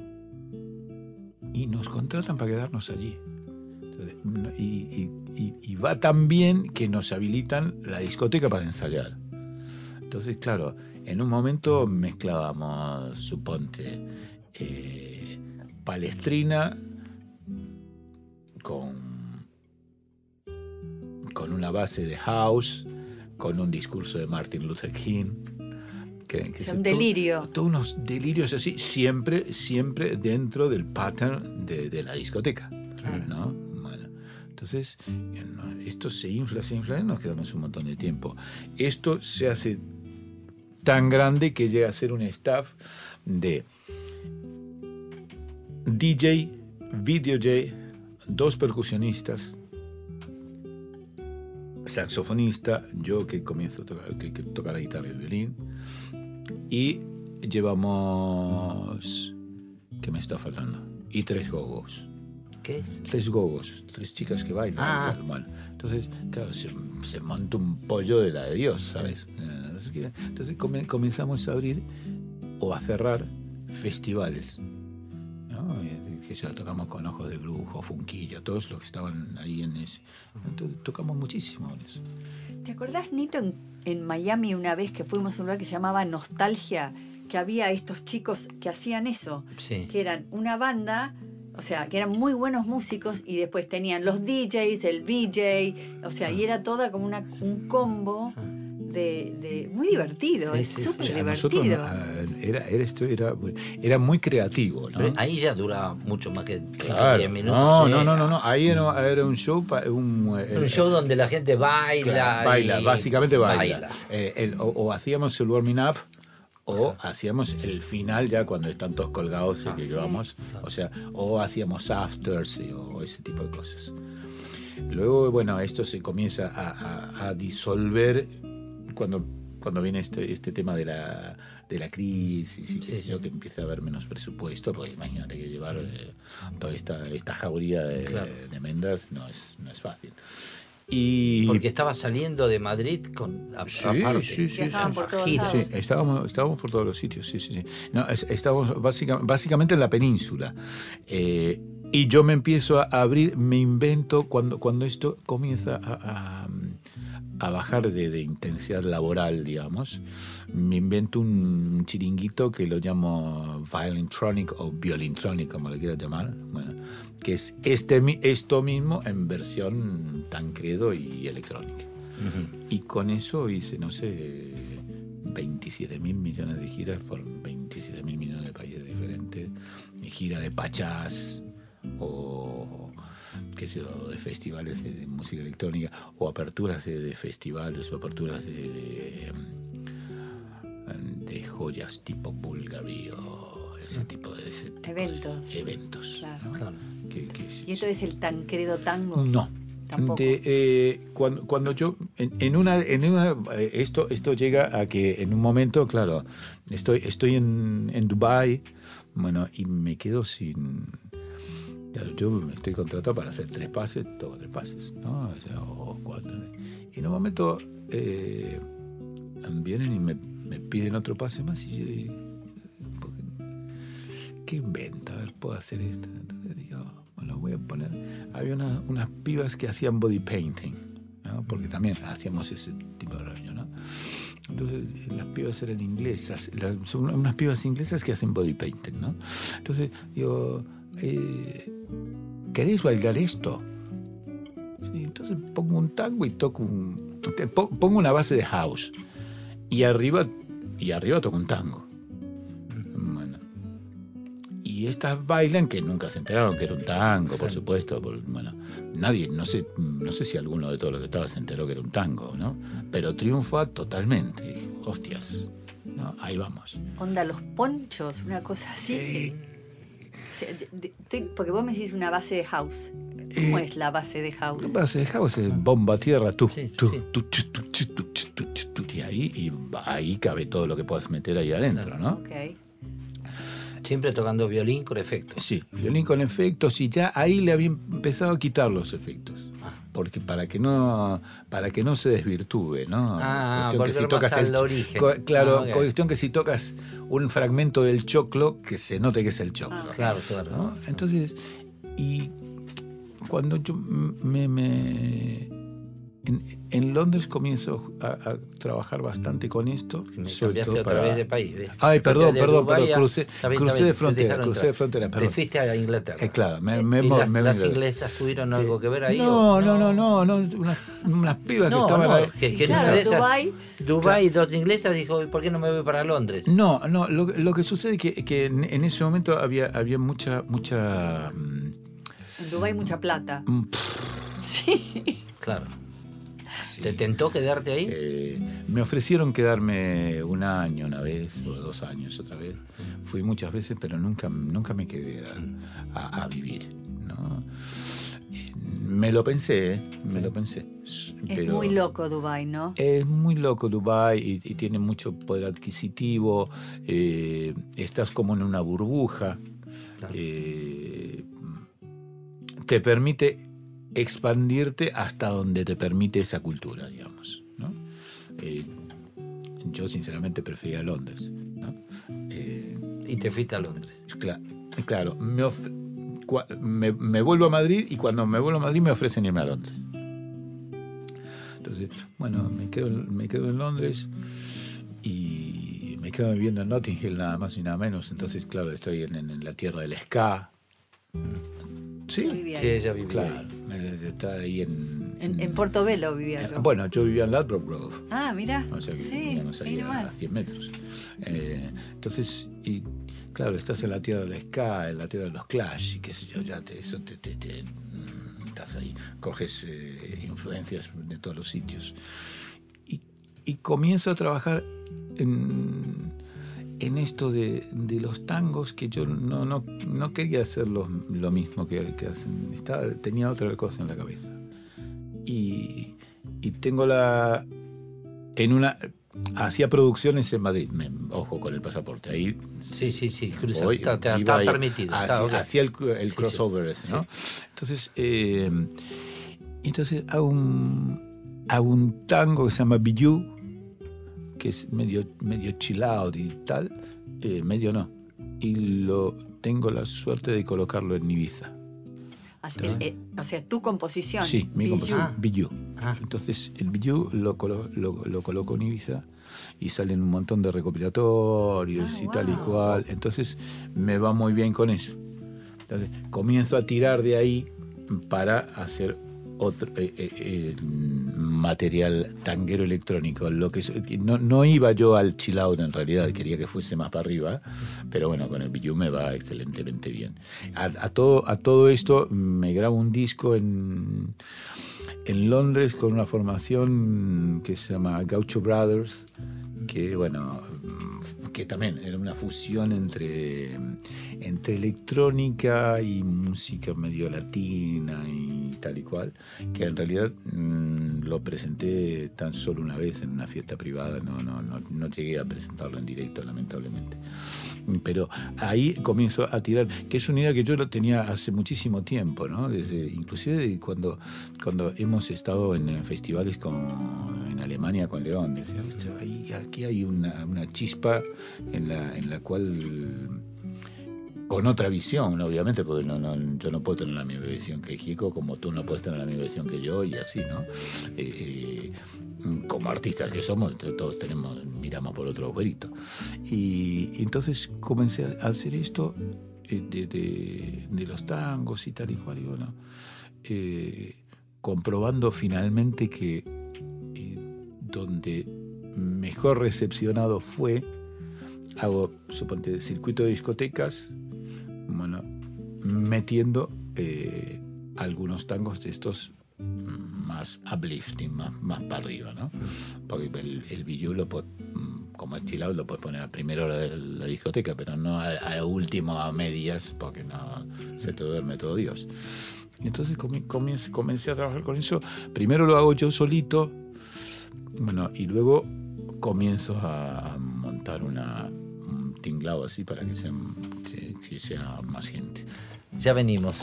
Speaker 5: y nos contratan para quedarnos allí. Entonces, y, y, y, y va tan bien que nos habilitan la discoteca para ensayar. Entonces, claro, en un momento mezclábamos, suponte, eh, Palestrina con, con una base de house, con un discurso de Martin Luther King. Que, que
Speaker 3: es un delirio.
Speaker 5: Todos todo unos delirios así, siempre, siempre dentro del pattern de, de la discoteca, ¿no? Bueno, entonces, esto se infla, se infla y nos quedamos un montón de tiempo. Esto se hace tan grande que llega a ser un staff de D J, video J, dos percusionistas, saxofonista, yo que comienzo a tocar, que, que toca la guitarra y el violín, y llevamos, ¿qué me está faltando? Y tres gogos.
Speaker 2: ¿Qué es?
Speaker 5: Tres gogos, tres chicas que bailan.
Speaker 2: Ah.
Speaker 5: Bueno, entonces, claro, se, se monta un pollo de la de Dios, ¿sabes? Entonces come, comenzamos a abrir o a cerrar festivales, ¿no? Que ya tocamos con Ojos de Brujo, Funquillo, todos los que estaban ahí en ese. Entonces, tocamos muchísimo en eso.
Speaker 3: ¿Te acordás, Nito, en, en Miami una vez que fuimos a un lugar que se llamaba Nostalgia, que había estos chicos que hacían eso?
Speaker 2: Sí.
Speaker 3: Que eran una banda, o sea, que eran muy buenos músicos y después tenían los D Js, el V J, o sea, y era toda como una, un combo de, de muy divertido,
Speaker 2: Sí,
Speaker 3: es
Speaker 2: sí,
Speaker 3: súper
Speaker 2: sí.
Speaker 5: A
Speaker 3: divertido.
Speaker 5: nosotros, a- era, era, esto era, era muy creativo, ¿no?
Speaker 2: Pero ahí ya duraba mucho más que cinco o
Speaker 5: Claro.
Speaker 2: diez minutos.
Speaker 5: No,
Speaker 2: ¿sí?
Speaker 5: no, no, no, no. Ahí era, era un show, pa- un,
Speaker 2: Un show donde la gente baila.
Speaker 5: Claro, baila,
Speaker 2: y-
Speaker 5: básicamente baila.
Speaker 2: baila.
Speaker 5: Eh, el- o, o hacíamos el warming up o hacíamos el final ya cuando están todos colgados y
Speaker 2: Ah,
Speaker 5: que
Speaker 2: sí.
Speaker 5: llevamos, o sea, o hacíamos afters y- o ese tipo de cosas. Luego, bueno, esto se comienza a, a- a disolver cuando, cuando viene este, este tema de la, de la crisis y qué
Speaker 2: Sí,
Speaker 5: sé yo,
Speaker 2: sí.
Speaker 5: que empieza a haber menos presupuesto, porque imagínate que llevar eh, toda esta, esta jauría de,
Speaker 2: Claro.
Speaker 5: de mendas no es, no es fácil. Y
Speaker 2: Porque estaba saliendo de Madrid con a-
Speaker 5: Sí,
Speaker 2: aparte.
Speaker 5: sí, sí,
Speaker 3: Viajaban
Speaker 5: sí.
Speaker 3: por todos
Speaker 2: Gira.
Speaker 3: lados.
Speaker 5: Sí, estábamos, estábamos por todos los sitios, sí, sí, sí. No, es- estábamos básica- básicamente en la península. Eh, y yo me empiezo a abrir, me invento, cuando, cuando esto comienza a, a- a bajar de, de intensidad laboral, digamos, me invento un chiringuito que lo llamo violintronic o violintronic, como le quieras llamar, bueno, que es este, mi- esto mismo en versión Tancredo y electrónica. Y con eso hice, no sé, veintisiete mil millones de giras por veintisiete mil millones de países diferentes. Y gira de pachás o qué sé yo, de festivales de, de música electrónica o aperturas de, de festivales o aperturas de, de, de joyas tipo Bulgari o ese tipo de ese tipo
Speaker 3: Eventos.
Speaker 5: de eventos.
Speaker 3: Claro.
Speaker 5: ¿no?
Speaker 2: Claro.
Speaker 5: Que- que-
Speaker 3: ¿Y eso es el Tancredo Tango?
Speaker 5: no.
Speaker 3: Tampoco.
Speaker 5: De, eh, cuando, cuando yo en, en una en una eh, esto esto llega a que en un momento, claro, estoy estoy en, en Dubái, bueno, y me quedo sin, claro, yo estoy contratado para hacer tres pases, toco tres pases, ¿no? O sea, o cuatro. Y en un momento eh, vienen y me, me piden otro pase más y yo digo, ¿qué inventa? A ver, puedo hacer esto. Entonces digo, bueno, voy a poner. Había una- unas pibas que hacían body painting, ¿no? Porque también hacíamos ese tipo de rollo, ¿no? Entonces las pibas eran inglesas, las- son unas pibas inglesas que hacen body painting, ¿no? Entonces digo, eh, ¿queréis bailar esto? Sí, entonces pongo un tango y toco un, te- po- pongo una base de house y arriba y arriba toco un tango. Bueno. Y estas bailan, que nunca se enteraron que era un tango, por supuesto. Por- bueno, nadie, no sé, no sé si alguno de todos los que estaba se enteró que era un tango, ¿no? Pero triunfa totalmente. Dije, hostias, ¿no? Ahí vamos.
Speaker 3: Onda los ponchos, una cosa así.
Speaker 5: Eh,
Speaker 3: O sea, de- de- estoy- porque vos me decís una base de house. ¿Cómo
Speaker 5: Eh,
Speaker 3: es la base de house?
Speaker 5: La base de house es bomba tierra, tú,
Speaker 2: Sí,
Speaker 5: tú,
Speaker 2: sí.
Speaker 5: tú, chu, tú, chu, tú, chu, tú, chu, tú, y ahí, y ahí cabe todo lo que puedas meter ahí adentro, ¿no?
Speaker 3: Ok.
Speaker 2: Siempre tocando violín con efectos.
Speaker 5: Sí, violín con efectos, y ya ahí le había empezado a quitar los efectos. Porque para que no para que no se desvirtúe, ¿no?
Speaker 2: Ah,
Speaker 5: Cuestión que si
Speaker 2: volver
Speaker 5: tocas
Speaker 2: más al
Speaker 5: el-
Speaker 2: origen.
Speaker 5: co- claro,
Speaker 2: Ah, ok.
Speaker 5: cuestión que si tocas un fragmento del choclo, que se note que es el choclo.
Speaker 2: Claro, claro.
Speaker 5: ¿no? Entonces, y cuando yo me, me- en, en Londres comienzo a, a trabajar bastante con esto,
Speaker 2: Me
Speaker 5: sobre
Speaker 2: cambiaste
Speaker 5: todo
Speaker 2: otra
Speaker 5: para
Speaker 2: vez de país. ¿ves?
Speaker 5: Ay, perdón,
Speaker 2: De
Speaker 5: perdón,
Speaker 2: Dubái
Speaker 5: perdón,
Speaker 2: a-
Speaker 5: crucé,
Speaker 2: Está bien,
Speaker 5: crucé
Speaker 2: está bien,
Speaker 5: de
Speaker 2: te
Speaker 5: frontera,
Speaker 2: dejaron
Speaker 5: crucé de
Speaker 2: entrar.
Speaker 5: frontera,
Speaker 2: Te
Speaker 5: perdón.
Speaker 2: fuiste a Inglaterra.
Speaker 5: Eh, claro, me, me,
Speaker 2: ¿Y
Speaker 5: mo-
Speaker 2: las,
Speaker 5: me
Speaker 2: las
Speaker 5: vengo-
Speaker 2: inglesas tuvieron algo que ver ahí?
Speaker 5: No,
Speaker 2: o-
Speaker 5: no, no, no, no, unas, unas pibas que
Speaker 2: No,
Speaker 5: estaban
Speaker 2: no,
Speaker 5: ahí.
Speaker 2: que, que en
Speaker 3: Claro,
Speaker 2: una de esas,
Speaker 3: Dubái.
Speaker 2: Dubái, dos inglesas, dijo, ¿por qué no me voy para Londres?
Speaker 5: No, no, lo, lo que sucede es que, que en, en ese momento había, había mucha, mucha... mm,
Speaker 3: En Dubái mucha plata.
Speaker 5: mm,
Speaker 3: Sí.
Speaker 2: Claro. ¿Te tentó quedarte ahí?
Speaker 5: eh, me ofrecieron quedarme un año una vez, o dos años otra vez. Fui muchas veces, pero nunca, nunca me quedé a, a- a vivir, ¿no? Eh, Me lo pensé, ¿eh? me lo pensé.
Speaker 3: Es
Speaker 5: pero-
Speaker 3: muy loco Dubái, ¿no?
Speaker 5: Es muy loco Dubái y, y tiene mucho poder adquisitivo. eh, estás como en una burbuja.
Speaker 2: Claro.
Speaker 5: eh, te permite expandirte hasta donde te permite esa cultura, digamos, ¿no? Eh, yo sinceramente prefería Londres, ¿no? Eh,
Speaker 2: Y te fuiste a Londres.
Speaker 5: Cla- claro, me, of- cua- me, me vuelvo a Madrid y cuando me vuelvo a Madrid me ofrecen irme a Londres. Entonces, bueno, me quedo, me quedo en Londres y me quedo viviendo en Notting Hill nada más y nada menos. Entonces, claro, estoy en, en- en la tierra del ska. Sí,
Speaker 3: Yo vivía
Speaker 2: Sí,
Speaker 3: ahí.
Speaker 2: ella vivía
Speaker 5: claro.
Speaker 2: ahí.
Speaker 5: me- Está ahí en...
Speaker 3: En, en Portobelo vivía yo.
Speaker 5: Bueno, yo vivía en Ladbroke Grove.
Speaker 3: Ah, mira.
Speaker 5: O sea que
Speaker 3: Sí,
Speaker 5: vivíamos
Speaker 3: ahí
Speaker 5: ahí a,
Speaker 3: nomás.
Speaker 5: a cien metros. Eh, entonces, y claro, estás en la tierra del ska, en la tierra de los Clash, y qué sé yo, ya te, eso te, te- te- mm, estás ahí, coges eh, influencias de todos los sitios. Y, y comienzo a trabajar en, en esto de, de los tangos, que yo no, no, no quería hacer lo, lo mismo que, que hacen. Estaba, tenía otra cosa en la cabeza. Y, y tengo la, en una... Hacía producciones en Madrid, me, ojo con el pasaporte, ahí...
Speaker 2: Sí, sí, sí, cruza,
Speaker 5: hoy,
Speaker 2: está, está, está
Speaker 5: ahí,
Speaker 2: permitido.
Speaker 5: Hacía,
Speaker 2: Está, okay.
Speaker 5: hacía el, el
Speaker 2: sí,
Speaker 5: crossover
Speaker 2: sí,
Speaker 5: ese, ¿no?
Speaker 2: sí.
Speaker 5: Entonces, eh, entonces hago un, hago un tango que se llama Bijou, que es medio, medio chill out y tal, eh, medio no, y lo tengo la suerte de colocarlo en Ibiza.
Speaker 3: El, el, o sea, tu composición.
Speaker 5: Sí, mi
Speaker 3: Bijou.
Speaker 5: composición, Bijou.
Speaker 2: Ah.
Speaker 5: Entonces, el Bijou lo, colo, lo, lo coloco en Ibiza y salen un montón de recopilatorios
Speaker 3: Ah,
Speaker 5: y tal y
Speaker 3: wow.
Speaker 5: cual. Entonces, me va muy bien con eso. Entonces, comienzo a tirar de ahí para hacer otro eh, eh, eh, material tanguero electrónico. Lo que no, no iba yo al chill out en realidad, quería que fuese más para arriba, pero bueno, con el Bijou me va excelentemente bien. A, a, todo, a todo esto me grabo un disco en, en Londres con una formación que se llama Gaucho Brothers, que bueno, que también era una fusión entre, entre electrónica y música medio latina y tal y cual, que en realidad mmm, lo presenté tan solo una vez en una fiesta privada, no, no, no, no llegué a presentarlo en directo, lamentablemente. Pero ahí comienzo a tirar, que es una idea que yo lo tenía hace muchísimo tiempo, ¿no? Desde, inclusive cuando, cuando hemos estado en festivales con, en Alemania con León, decía, ahí, aquí hay una, una chispa en la, en la cual, con otra visión, ¿no? Obviamente, porque no, no, yo no puedo tener la misma visión que Kiko, como tú no puedes tener la misma visión que yo, y así, ¿no? Eh, eh, como artistas que somos, todos tenemos, miramos por otro agujerito. Y, y entonces comencé a hacer esto eh, de, de, de los tangos y tal y cual, y bueno, eh, comprobando finalmente que eh, donde mejor recepcionado fue, hago, suponte, circuito de discotecas, bueno, metiendo eh, algunos tangos de estos más uplifting, más, más para arriba, ¿no? Porque el, el Bijou, lo puede, como es chill out, lo puedes poner a primera hora de la discoteca, pero no a, a último, a medias, porque no se te duerme todo Dios. Y entonces comencé, comencé a trabajar con eso. Primero lo hago yo solito, bueno, y luego comienzo a montar una, un tinglado así para que sea, que, que sea más gente.
Speaker 2: Ya venimos.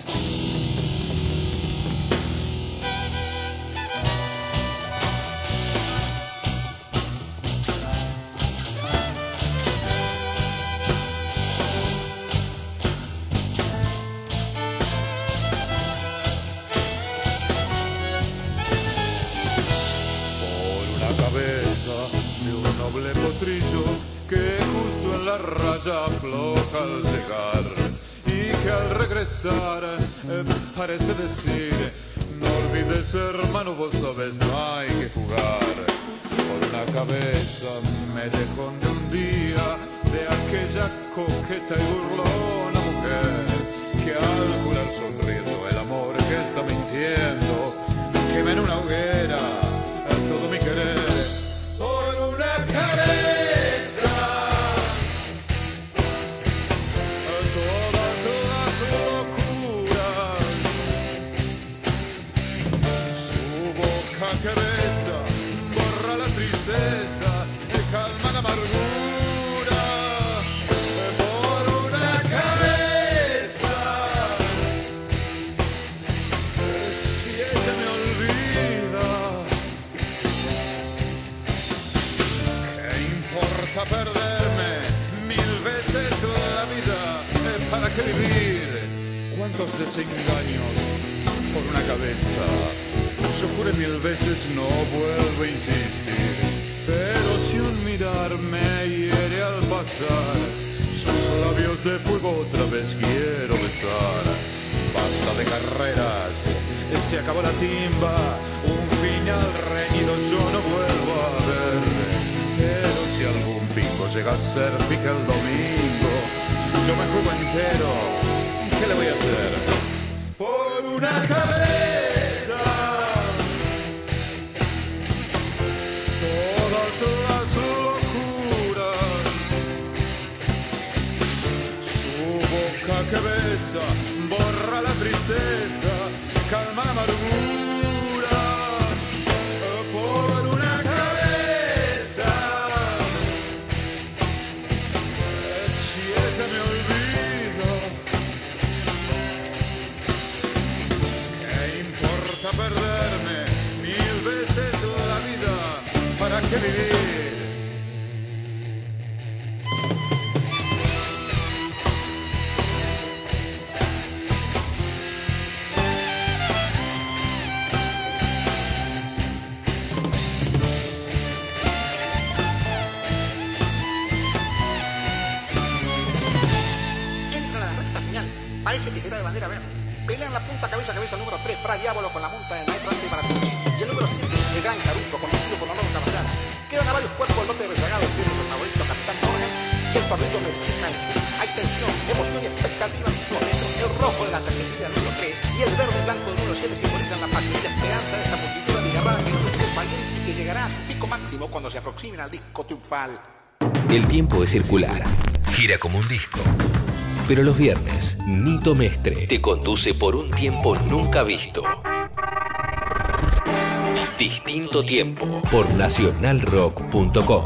Speaker 6: Raya floja al llegar y que al regresar eh, parece decir: no olvides, hermano, vos sabes, no hay que jugar. Por una cabeza me dejó de un día de aquella coqueta y burlona mujer que al jurar sonriendo el amor que está mintiendo quema en una hoguera todo mi querer. Por una cabeza que besa, borra la tristeza, calma la amargura. Por una cabeza, si ella me olvida, ¿qué importa perderme mil veces la vida? ¿Para qué vivir? ¿Cuántos desengaños por una cabeza? Yo juré mil veces, no vuelvo a insistir, pero si un mirar me hiere al pasar, sus labios de fuego otra vez quiero besar. Basta de carreras, se acabó la timba, un final reñido yo no vuelvo a ver. Pero si algún pico llega a ser pica el domingo, yo me juego entero, ¿qué le voy a hacer? Por una cabeza. Las locuras, su boca que besa, borra la tristeza, calma la amargura. Por una cabeza,
Speaker 13: Parece que será de bandera verde. Pelean la punta cabeza a cabeza el número tres, Fra Diavolo con la monta del maestro Ángel Baratucci. Y el número siete, el gran Caruso, conocido por Leonardo Carvajal. Quedan a varios cuerpos el lote rezagado, incluso su favorito Capitán Morgan. Y el tornillo recién al sur. Hay tensión, emoción y expectativa en sus momentos. El rojo de la chaquetilla del número tres y el verde y blanco del número siete simbolizan la pasión y la esperanza de esta multitud desgarrada que no es valiente y que llegará a su pico máximo cuando se aproximen al disco triunfal.
Speaker 1: El tiempo es circular, gira como un disco. Pero los viernes, Nito Mestre te conduce por un tiempo nunca visto. Distinto tiempo por nacional rock punto com.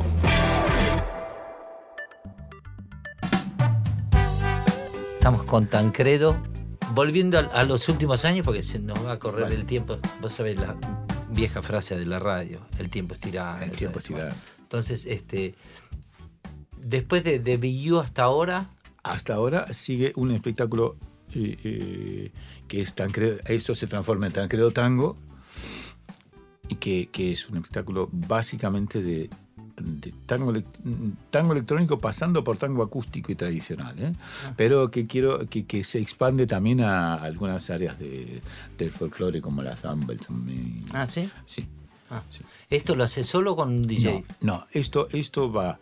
Speaker 2: Estamos con Tancredo, volviendo a, a los últimos años porque se nos va a correr vale. el tiempo. Vos sabés la vieja frase de la radio, el tiempo es tirano.
Speaker 5: El tiempo es tirano.
Speaker 2: Entonces, este, después de, de B U hasta ahora...
Speaker 5: Hasta ahora sigue un espectáculo eh, eh, que es Tancredo, esto se transforma en Tancredo Tango, y que, que es un espectáculo básicamente de, de tango, tango electrónico pasando por tango acústico y tradicional, ¿eh? Ah. Pero que quiero que, que se expande también a algunas áreas de, del folclore como la samba.
Speaker 2: Ah, ¿sí?
Speaker 5: Sí.
Speaker 2: Ah.
Speaker 5: sí.
Speaker 2: ¿Esto lo hace solo con un D J?
Speaker 5: No, no esto, esto va...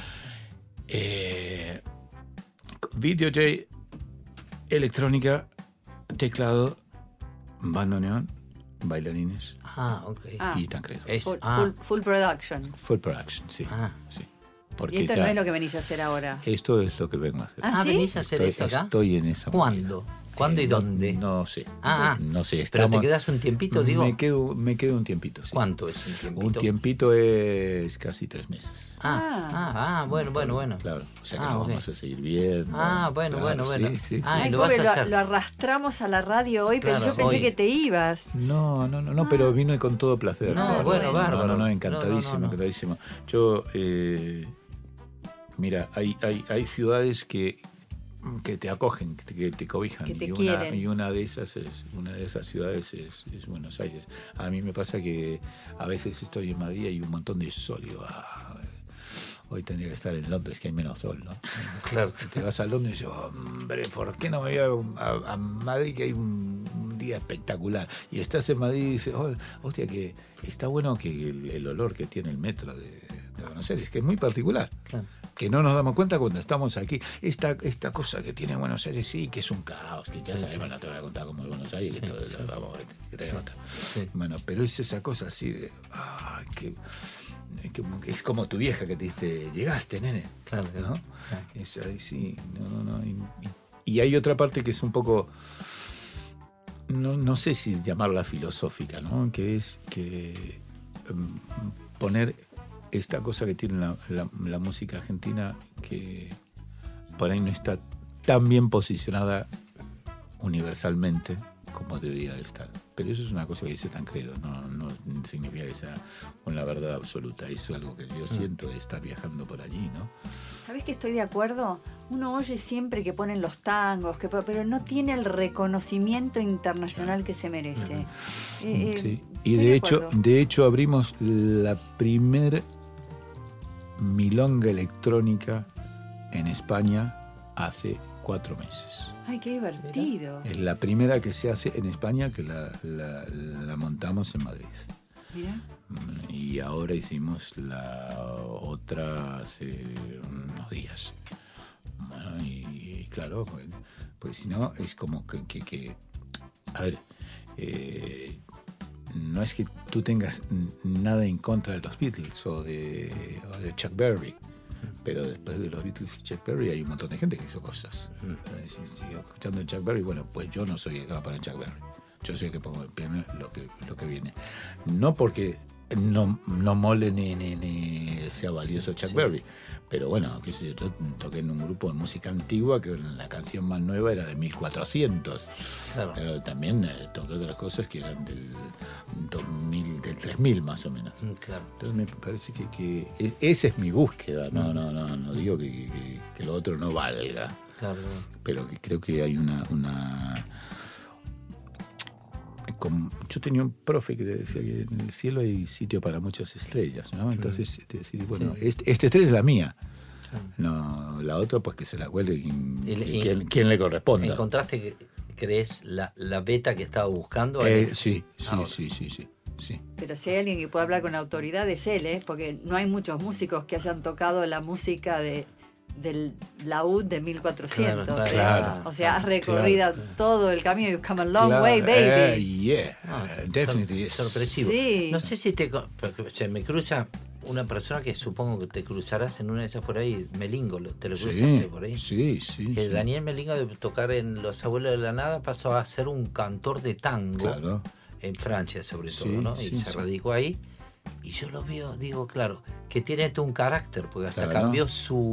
Speaker 5: Eh, video J, electrónica, teclado, bandoneón, bailarines
Speaker 2: ah, okay.
Speaker 3: ah.
Speaker 5: y Tancredo.
Speaker 3: Es, full, ah. full, full production.
Speaker 5: Full production, sí.
Speaker 2: Ah.
Speaker 5: sí.
Speaker 3: Porque y esto no es lo que venís a hacer ahora.
Speaker 5: Esto es lo que vengo a hacer.
Speaker 2: Ah, ¿sí? ¿Venís a hacer
Speaker 5: estoy,
Speaker 2: eso acá?
Speaker 5: Estoy en esa.
Speaker 2: ¿Cuándo? ¿Cuándo eh, y dónde?
Speaker 5: No, no sé.
Speaker 2: Ah,
Speaker 5: no sé. Estamos,
Speaker 2: ¿pero te quedas un tiempito, digo?
Speaker 5: Me quedo, me quedo un tiempito, sí.
Speaker 2: ¿Cuánto es un tiempito?
Speaker 5: Un tiempito es casi tres meses.
Speaker 2: Ah, ah, ah bueno, bueno, bueno.
Speaker 5: Claro, o sea que
Speaker 2: ah,
Speaker 5: nos
Speaker 2: okay.
Speaker 5: vamos a seguir viendo.
Speaker 2: Ah, bueno,
Speaker 5: claro,
Speaker 2: bueno, bueno.
Speaker 5: Sí, sí,
Speaker 2: ah,
Speaker 3: Ay,
Speaker 2: lo,
Speaker 3: pobre,
Speaker 2: vas a hacer.
Speaker 3: Lo, lo arrastramos a la radio hoy,
Speaker 2: claro,
Speaker 3: pero yo pensé
Speaker 2: hoy.
Speaker 3: que te ibas.
Speaker 5: No, no, no, no, pero vino con todo placer.
Speaker 2: No,
Speaker 5: no
Speaker 2: bueno,
Speaker 5: no,
Speaker 2: bárbaro.
Speaker 5: No, no, no, encantadísimo,
Speaker 2: no, no, no.
Speaker 5: encantadísimo. Yo, eh, mira, hay, hay, hay ciudades que que te acogen, que te, que te cobijan,
Speaker 3: que te
Speaker 5: y, una,
Speaker 3: quieren.
Speaker 5: y una de esas es una de esas ciudades es, es Buenos Aires. A mí me pasa que a veces estoy en Madrid y hay un montón de sol y digo, ah, hoy tendría que estar en Londres que hay menos sol, ¿no?
Speaker 2: Claro.
Speaker 5: Te vas a Londres y digo, hombre, ¿por qué no me voy a, a, a Madrid que hay un, un día espectacular? Y estás en Madrid y dices, oh, hostia, que está bueno que el, el olor que tiene el metro de, de Buenos Aires, que es muy particular. Claro. Que no nos damos cuenta cuando estamos aquí. Esta, esta cosa que tiene Buenos Aires, sí, que es un caos, que ya sí, sabemos, sí. No te voy a contar cómo es Buenos Aires, que, sí, todo, sí. Vamos, que te sí. Sí. Bueno, pero es esa cosa así de, ah, que, que es como tu vieja que te dice, llegaste, nene.
Speaker 2: Claro,
Speaker 5: ¿no?
Speaker 2: Claro.
Speaker 5: Es ahí sí, no, no, no. Y, y hay otra parte que es un poco, no, no sé si llamarla filosófica, ¿no? Que es que um, poner esta cosa que tiene la, la, la música argentina, que por ahí no está tan bien posicionada universalmente como debería estar. Pero eso es una cosa que dice Tancredo, no, no significa que sea una verdad absoluta. Eso es algo que yo siento de estar viajando por allí, ¿no?
Speaker 3: ¿Sabés que estoy de acuerdo? Uno oye siempre que ponen los tangos, que, pero no tiene el reconocimiento internacional que se merece.
Speaker 5: Uh-huh.
Speaker 3: eh,
Speaker 5: sí.
Speaker 3: eh,
Speaker 5: Y de,
Speaker 3: de
Speaker 5: hecho, de hecho abrimos la primer milonga electrónica en España hace cuatro meses.
Speaker 3: ¡Ay, qué divertido!
Speaker 5: Es la primera que se hace en España, que la, la, la montamos en Madrid.
Speaker 3: Mira.
Speaker 5: Y ahora hicimos la otra hace unos días. Bueno, y, y claro, pues, pues si no, es como que, que, que a ver, eh, no es que tú tengas nada en contra de los Beatles o de, o de Chuck Berry, pero después de los Beatles y Chuck Berry hay un montón de gente que hizo cosas. Mm. Si sigo escuchando a Chuck Berry, bueno, pues yo no soy el que va para Chuck Berry. Yo soy el que pongo lo que, lo que viene. No porque no, no mole ni, ni, ni sea valioso Chuck sí. Berry, pero bueno, que yo toqué en un grupo de música antigua que la canción más nueva era de mil cuatrocientos. Claro. Pero también eh, toqué otras cosas que eran del, dos mil, del tres mil más o menos.
Speaker 2: Claro.
Speaker 5: Entonces me parece que, que esa es mi búsqueda. No, no, no, no digo que, que, que lo otro no valga.
Speaker 2: Claro.
Speaker 5: Pero que creo que hay una... una Como, yo tenía un profe que decía que en el cielo hay sitio para muchas estrellas, ¿no? Entonces, decir, bueno, sí. este, esta estrella es la mía. No, la otra pues que se la huele quien,
Speaker 2: Y- y-
Speaker 5: quien, quien le corresponda.
Speaker 2: ¿Encontraste, que crees, la, la beta que estaba buscando?
Speaker 5: Eh,
Speaker 2: Ahí.
Speaker 5: sí, sí,
Speaker 2: Ahora.
Speaker 5: sí, sí, sí, sí.
Speaker 3: Pero si hay alguien que puede hablar con autoridad es él, ¿eh? Porque no hay muchos músicos que hayan tocado la música de del laúd de mil cuatrocientos.
Speaker 2: Claro,
Speaker 5: claro,
Speaker 3: O sea, has recorrido todo el camino. You've come a long
Speaker 5: Claro,
Speaker 3: way, baby.
Speaker 5: eh, yeah,
Speaker 2: Ah,
Speaker 5: uh, definitely
Speaker 2: sor-
Speaker 5: yes.
Speaker 2: sorpresivo.
Speaker 3: Sí.
Speaker 2: No sé si te co- porque se me cruza una persona que supongo que te cruzarás en una de esas por ahí, Melingo, lo- te lo cruzaste
Speaker 5: Sí,
Speaker 2: por ahí.
Speaker 5: sí, sí.
Speaker 2: Que
Speaker 5: sí.
Speaker 2: Daniel Melingo, de tocar en Los Abuelos de la Nada, pasó a ser un cantor de tango
Speaker 5: Claro.
Speaker 2: en Francia, sobre todo,
Speaker 5: Sí,
Speaker 2: ¿no? Y
Speaker 5: sí,
Speaker 2: se
Speaker 5: sí.
Speaker 2: radicó ahí. Y yo lo veo, digo, claro, que tiene todo un carácter, porque hasta
Speaker 5: Claro.
Speaker 2: cambió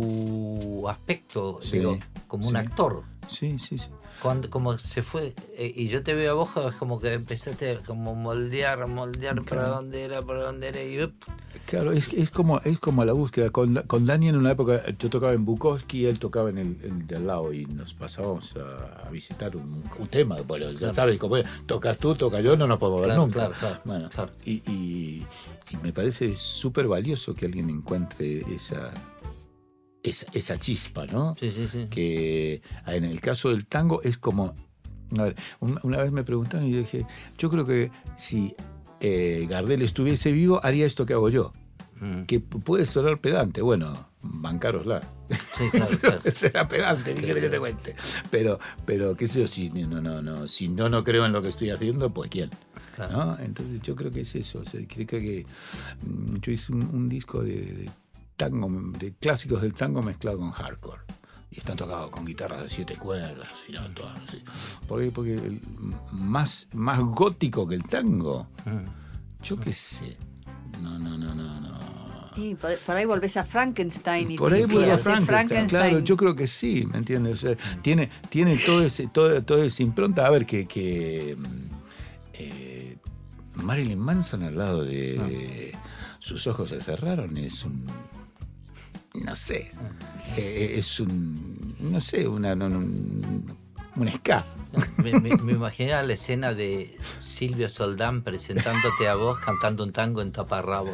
Speaker 2: su aspecto,
Speaker 5: Sí,
Speaker 2: digo, como un
Speaker 5: sí.
Speaker 2: actor.
Speaker 5: Sí, sí, sí.
Speaker 2: Cuando, como se fue, eh, y yo te veo a vos, es como que empezaste como moldear, moldear para
Speaker 5: Claro.
Speaker 2: dónde era, para dónde era, y up,
Speaker 5: Claro, es, es como es como la búsqueda. Con, con Dani en una época, yo tocaba en Bukowski, él tocaba en el, en el de al lado y nos pasábamos a, a visitar un, un tema. Bueno, ya
Speaker 2: Claro.
Speaker 5: sabes, como es, tocas tú, toca yo, no nos podemos ver
Speaker 2: Claro,
Speaker 5: nunca.
Speaker 2: claro, claro,
Speaker 5: bueno,
Speaker 2: claro.
Speaker 5: Y, y, y me parece súper valioso que alguien encuentre esa, esa, esa chispa, ¿no?
Speaker 2: sí, sí, sí.
Speaker 5: Que en el caso del tango es como... A ver, un- una vez me preguntaron y yo dije, yo creo que si eh, Gardel estuviese vivo, haría esto que hago yo.
Speaker 2: Mm.
Speaker 5: Que p- puede sonar pedante, bueno, bancárosla.
Speaker 2: Sí, claro, claro.
Speaker 5: Será pedante, ¿qué quieres que te cuente? Pero, pero qué sé yo, si no, no, no, si no, no creo en lo que estoy haciendo, pues quién.
Speaker 2: Claro.
Speaker 5: ¿No? Entonces yo creo que es eso. O sea, creo que mm, yo hice un, un disco de, de tango, de clásicos del tango mezclado con hardcore. Y están tocados con guitarras de siete cuerdas, y no, todas así. Porque, porque el, más, más gótico que el tango,
Speaker 2: Mm.
Speaker 5: yo qué sé. No, no, no, no, no.
Speaker 3: Y por, por ahí volvés a Frankenstein. Y
Speaker 5: Por ahí
Speaker 3: y
Speaker 5: vuelve a
Speaker 3: haces
Speaker 5: Frankenstein. Claro, yo creo que sí, ¿me entiendes? O sea, tiene, tiene todo ese, todo, todo esa impronta. A ver, que, que eh, Marilyn Manson al lado de Sus ojos se cerraron es un... No sé. eh, es un... No sé, una... no, no, un ska.
Speaker 2: Me, me, me imaginé la escena de Silvio Soldán presentándote a vos cantando un tango en taparrabo.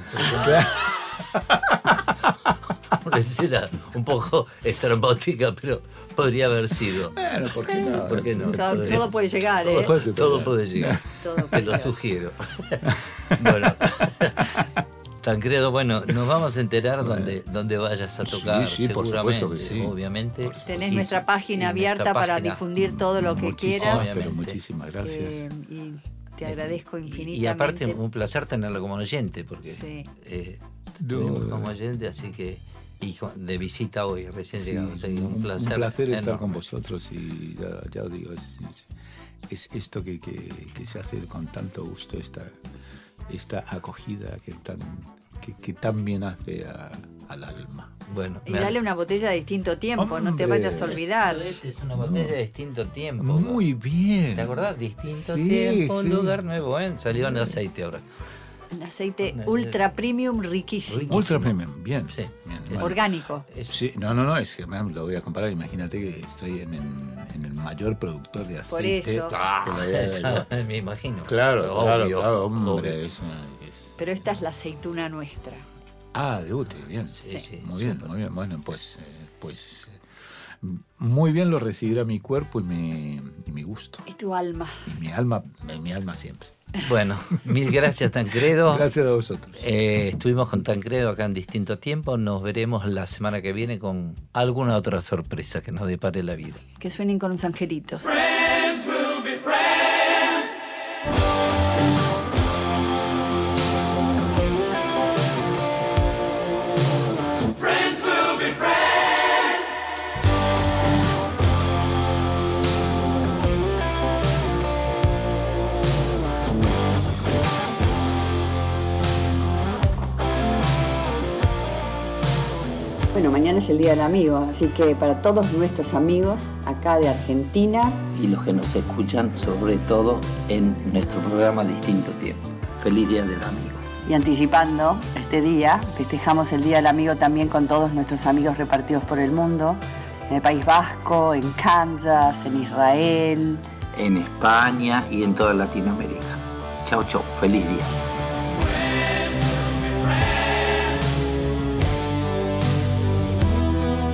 Speaker 2: Una escena un poco estrambótica, pero podría haber sido.
Speaker 5: Bueno, ¿por qué no?
Speaker 2: ¿Por qué no?
Speaker 3: Todo,
Speaker 2: Podría-
Speaker 3: todo puede llegar,
Speaker 2: todo,
Speaker 3: ¿eh?
Speaker 2: puede- todo puede llegar.
Speaker 3: Todo
Speaker 2: Te
Speaker 3: puede
Speaker 2: lo
Speaker 3: llegar.
Speaker 2: sugiero. Bueno, Tancredo, bueno, nos vamos a enterar dónde, dónde vayas a tocar,
Speaker 5: Sí, sí, por
Speaker 2: seguramente,
Speaker 5: supuesto que sí.
Speaker 2: obviamente.
Speaker 3: Tenés
Speaker 2: Y-
Speaker 3: nuestra página
Speaker 2: y
Speaker 3: abierta
Speaker 2: nuestra
Speaker 3: para
Speaker 2: página.
Speaker 3: difundir todo lo que
Speaker 5: Muchísimas,
Speaker 3: quieras.
Speaker 2: Obviamente.
Speaker 5: pero muchísimas gracias.
Speaker 3: Eh, y te agradezco infinitamente.
Speaker 2: Y aparte, un placer tenerlo como oyente, porque
Speaker 3: Sí.
Speaker 2: eh,
Speaker 5: No.
Speaker 2: tuvimos como oyente, así que. Y con- de visita hoy, recién
Speaker 5: Sí,
Speaker 2: llegado. O sea, un
Speaker 5: un
Speaker 2: placer.
Speaker 5: un placer estar
Speaker 2: enorme.
Speaker 5: con vosotros y ya, ya os digo, es, es- es esto que, que- que se hace con tanto gusto, esta, esta acogida que tan, que, que tan bien hace a- al alma.
Speaker 2: Bueno,
Speaker 3: Y
Speaker 2: me-
Speaker 3: dale una botella de distinto tiempo, no te
Speaker 5: Hombre.
Speaker 3: vayas a olvidar.
Speaker 2: Este es una botella de distinto tiempo.
Speaker 5: Muy bien.
Speaker 2: ¿Te acordás? Distinto
Speaker 5: Sí,
Speaker 2: tiempo,
Speaker 5: sí.
Speaker 2: lugar nuevo, ¿eh? Salió en aceite ahora.
Speaker 3: Un aceite
Speaker 2: Una-
Speaker 3: ultra premium riquísimo.
Speaker 5: Ultra premium, bien.
Speaker 2: Sí.
Speaker 5: bien,
Speaker 2: Es-
Speaker 5: bueno.
Speaker 3: Orgánico.
Speaker 2: Es-
Speaker 5: Sí, no, no, no, es que man, lo voy a comparar. Imagínate que estoy en, en- en el mayor productor de
Speaker 3: Por
Speaker 5: aceite.
Speaker 3: eso.
Speaker 5: que lo voy a-
Speaker 2: Me imagino.
Speaker 5: Claro, claro,
Speaker 2: Obvio,
Speaker 5: claro, hombre.
Speaker 2: obvio.
Speaker 5: es una- es-
Speaker 3: Pero esta es la aceituna nuestra.
Speaker 5: Ah, de útil, bien.
Speaker 2: Sí, sí,
Speaker 5: muy bien,
Speaker 2: súper.
Speaker 5: muy bien. Bueno, pues, eh, pues eh, muy bien lo recibirá mi cuerpo y mi, y mi gusto.
Speaker 3: Y tu alma.
Speaker 5: Y mi alma, y mi alma siempre.
Speaker 2: Bueno, mil gracias, Tancredo.
Speaker 5: Gracias a vosotros.
Speaker 2: Eh, estuvimos con Tancredo acá en distinto tiempo. Nos veremos la semana que viene con alguna otra sorpresa que nos depare la vida.
Speaker 3: Que suenen con los angelitos.
Speaker 8: Friends will be friends. Friends will be friends.
Speaker 3: Bueno, mañana es el Día del Amigo, así que para todos nuestros amigos acá de Argentina,
Speaker 2: Y los que nos escuchan, sobre todo en nuestro programa Distinto Tiempo. Feliz Día del Amigo.
Speaker 3: y anticipando este día, festejamos el Día del Amigo también con todos nuestros amigos repartidos por el mundo, en el País Vasco, en Kansas, en Israel.
Speaker 2: En España y en toda Latinoamérica. Chau, chau. Feliz día.
Speaker 8: Friends will be friends.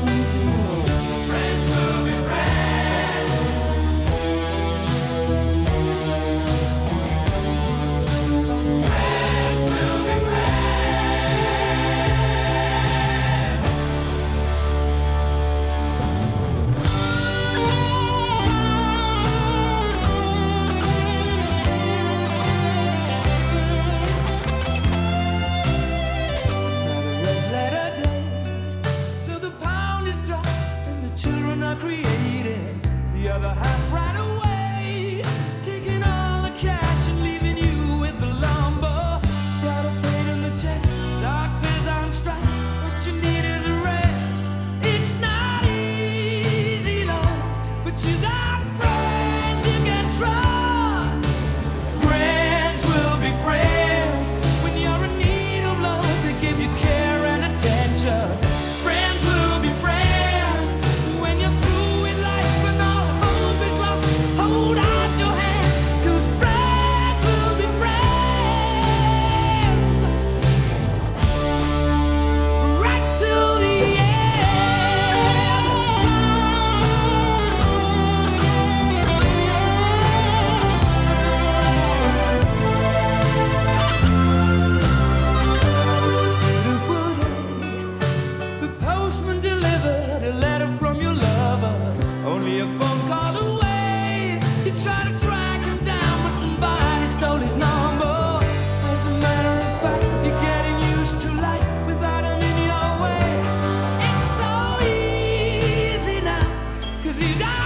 Speaker 8: children are created, the other half right away, taking all the cash and leaving you with the lumber. Got a pain in the chest, doctors on strike, what you need is a rest. It's not easy, love, but you got friends you can trust. Friends will be friends when you're in need of love, they give you care and attention. Friends will be friends when you're through with life and all hope is lost. Hold out your hand, 'cause friends will be friends right till the beautiful day. The postman delivered a letter from your lover, only a phone call away. You try to track him down, but somebody stole his number. As a matter of fact, you're getting used to life without him in your way. It's so easy now, 'cause you got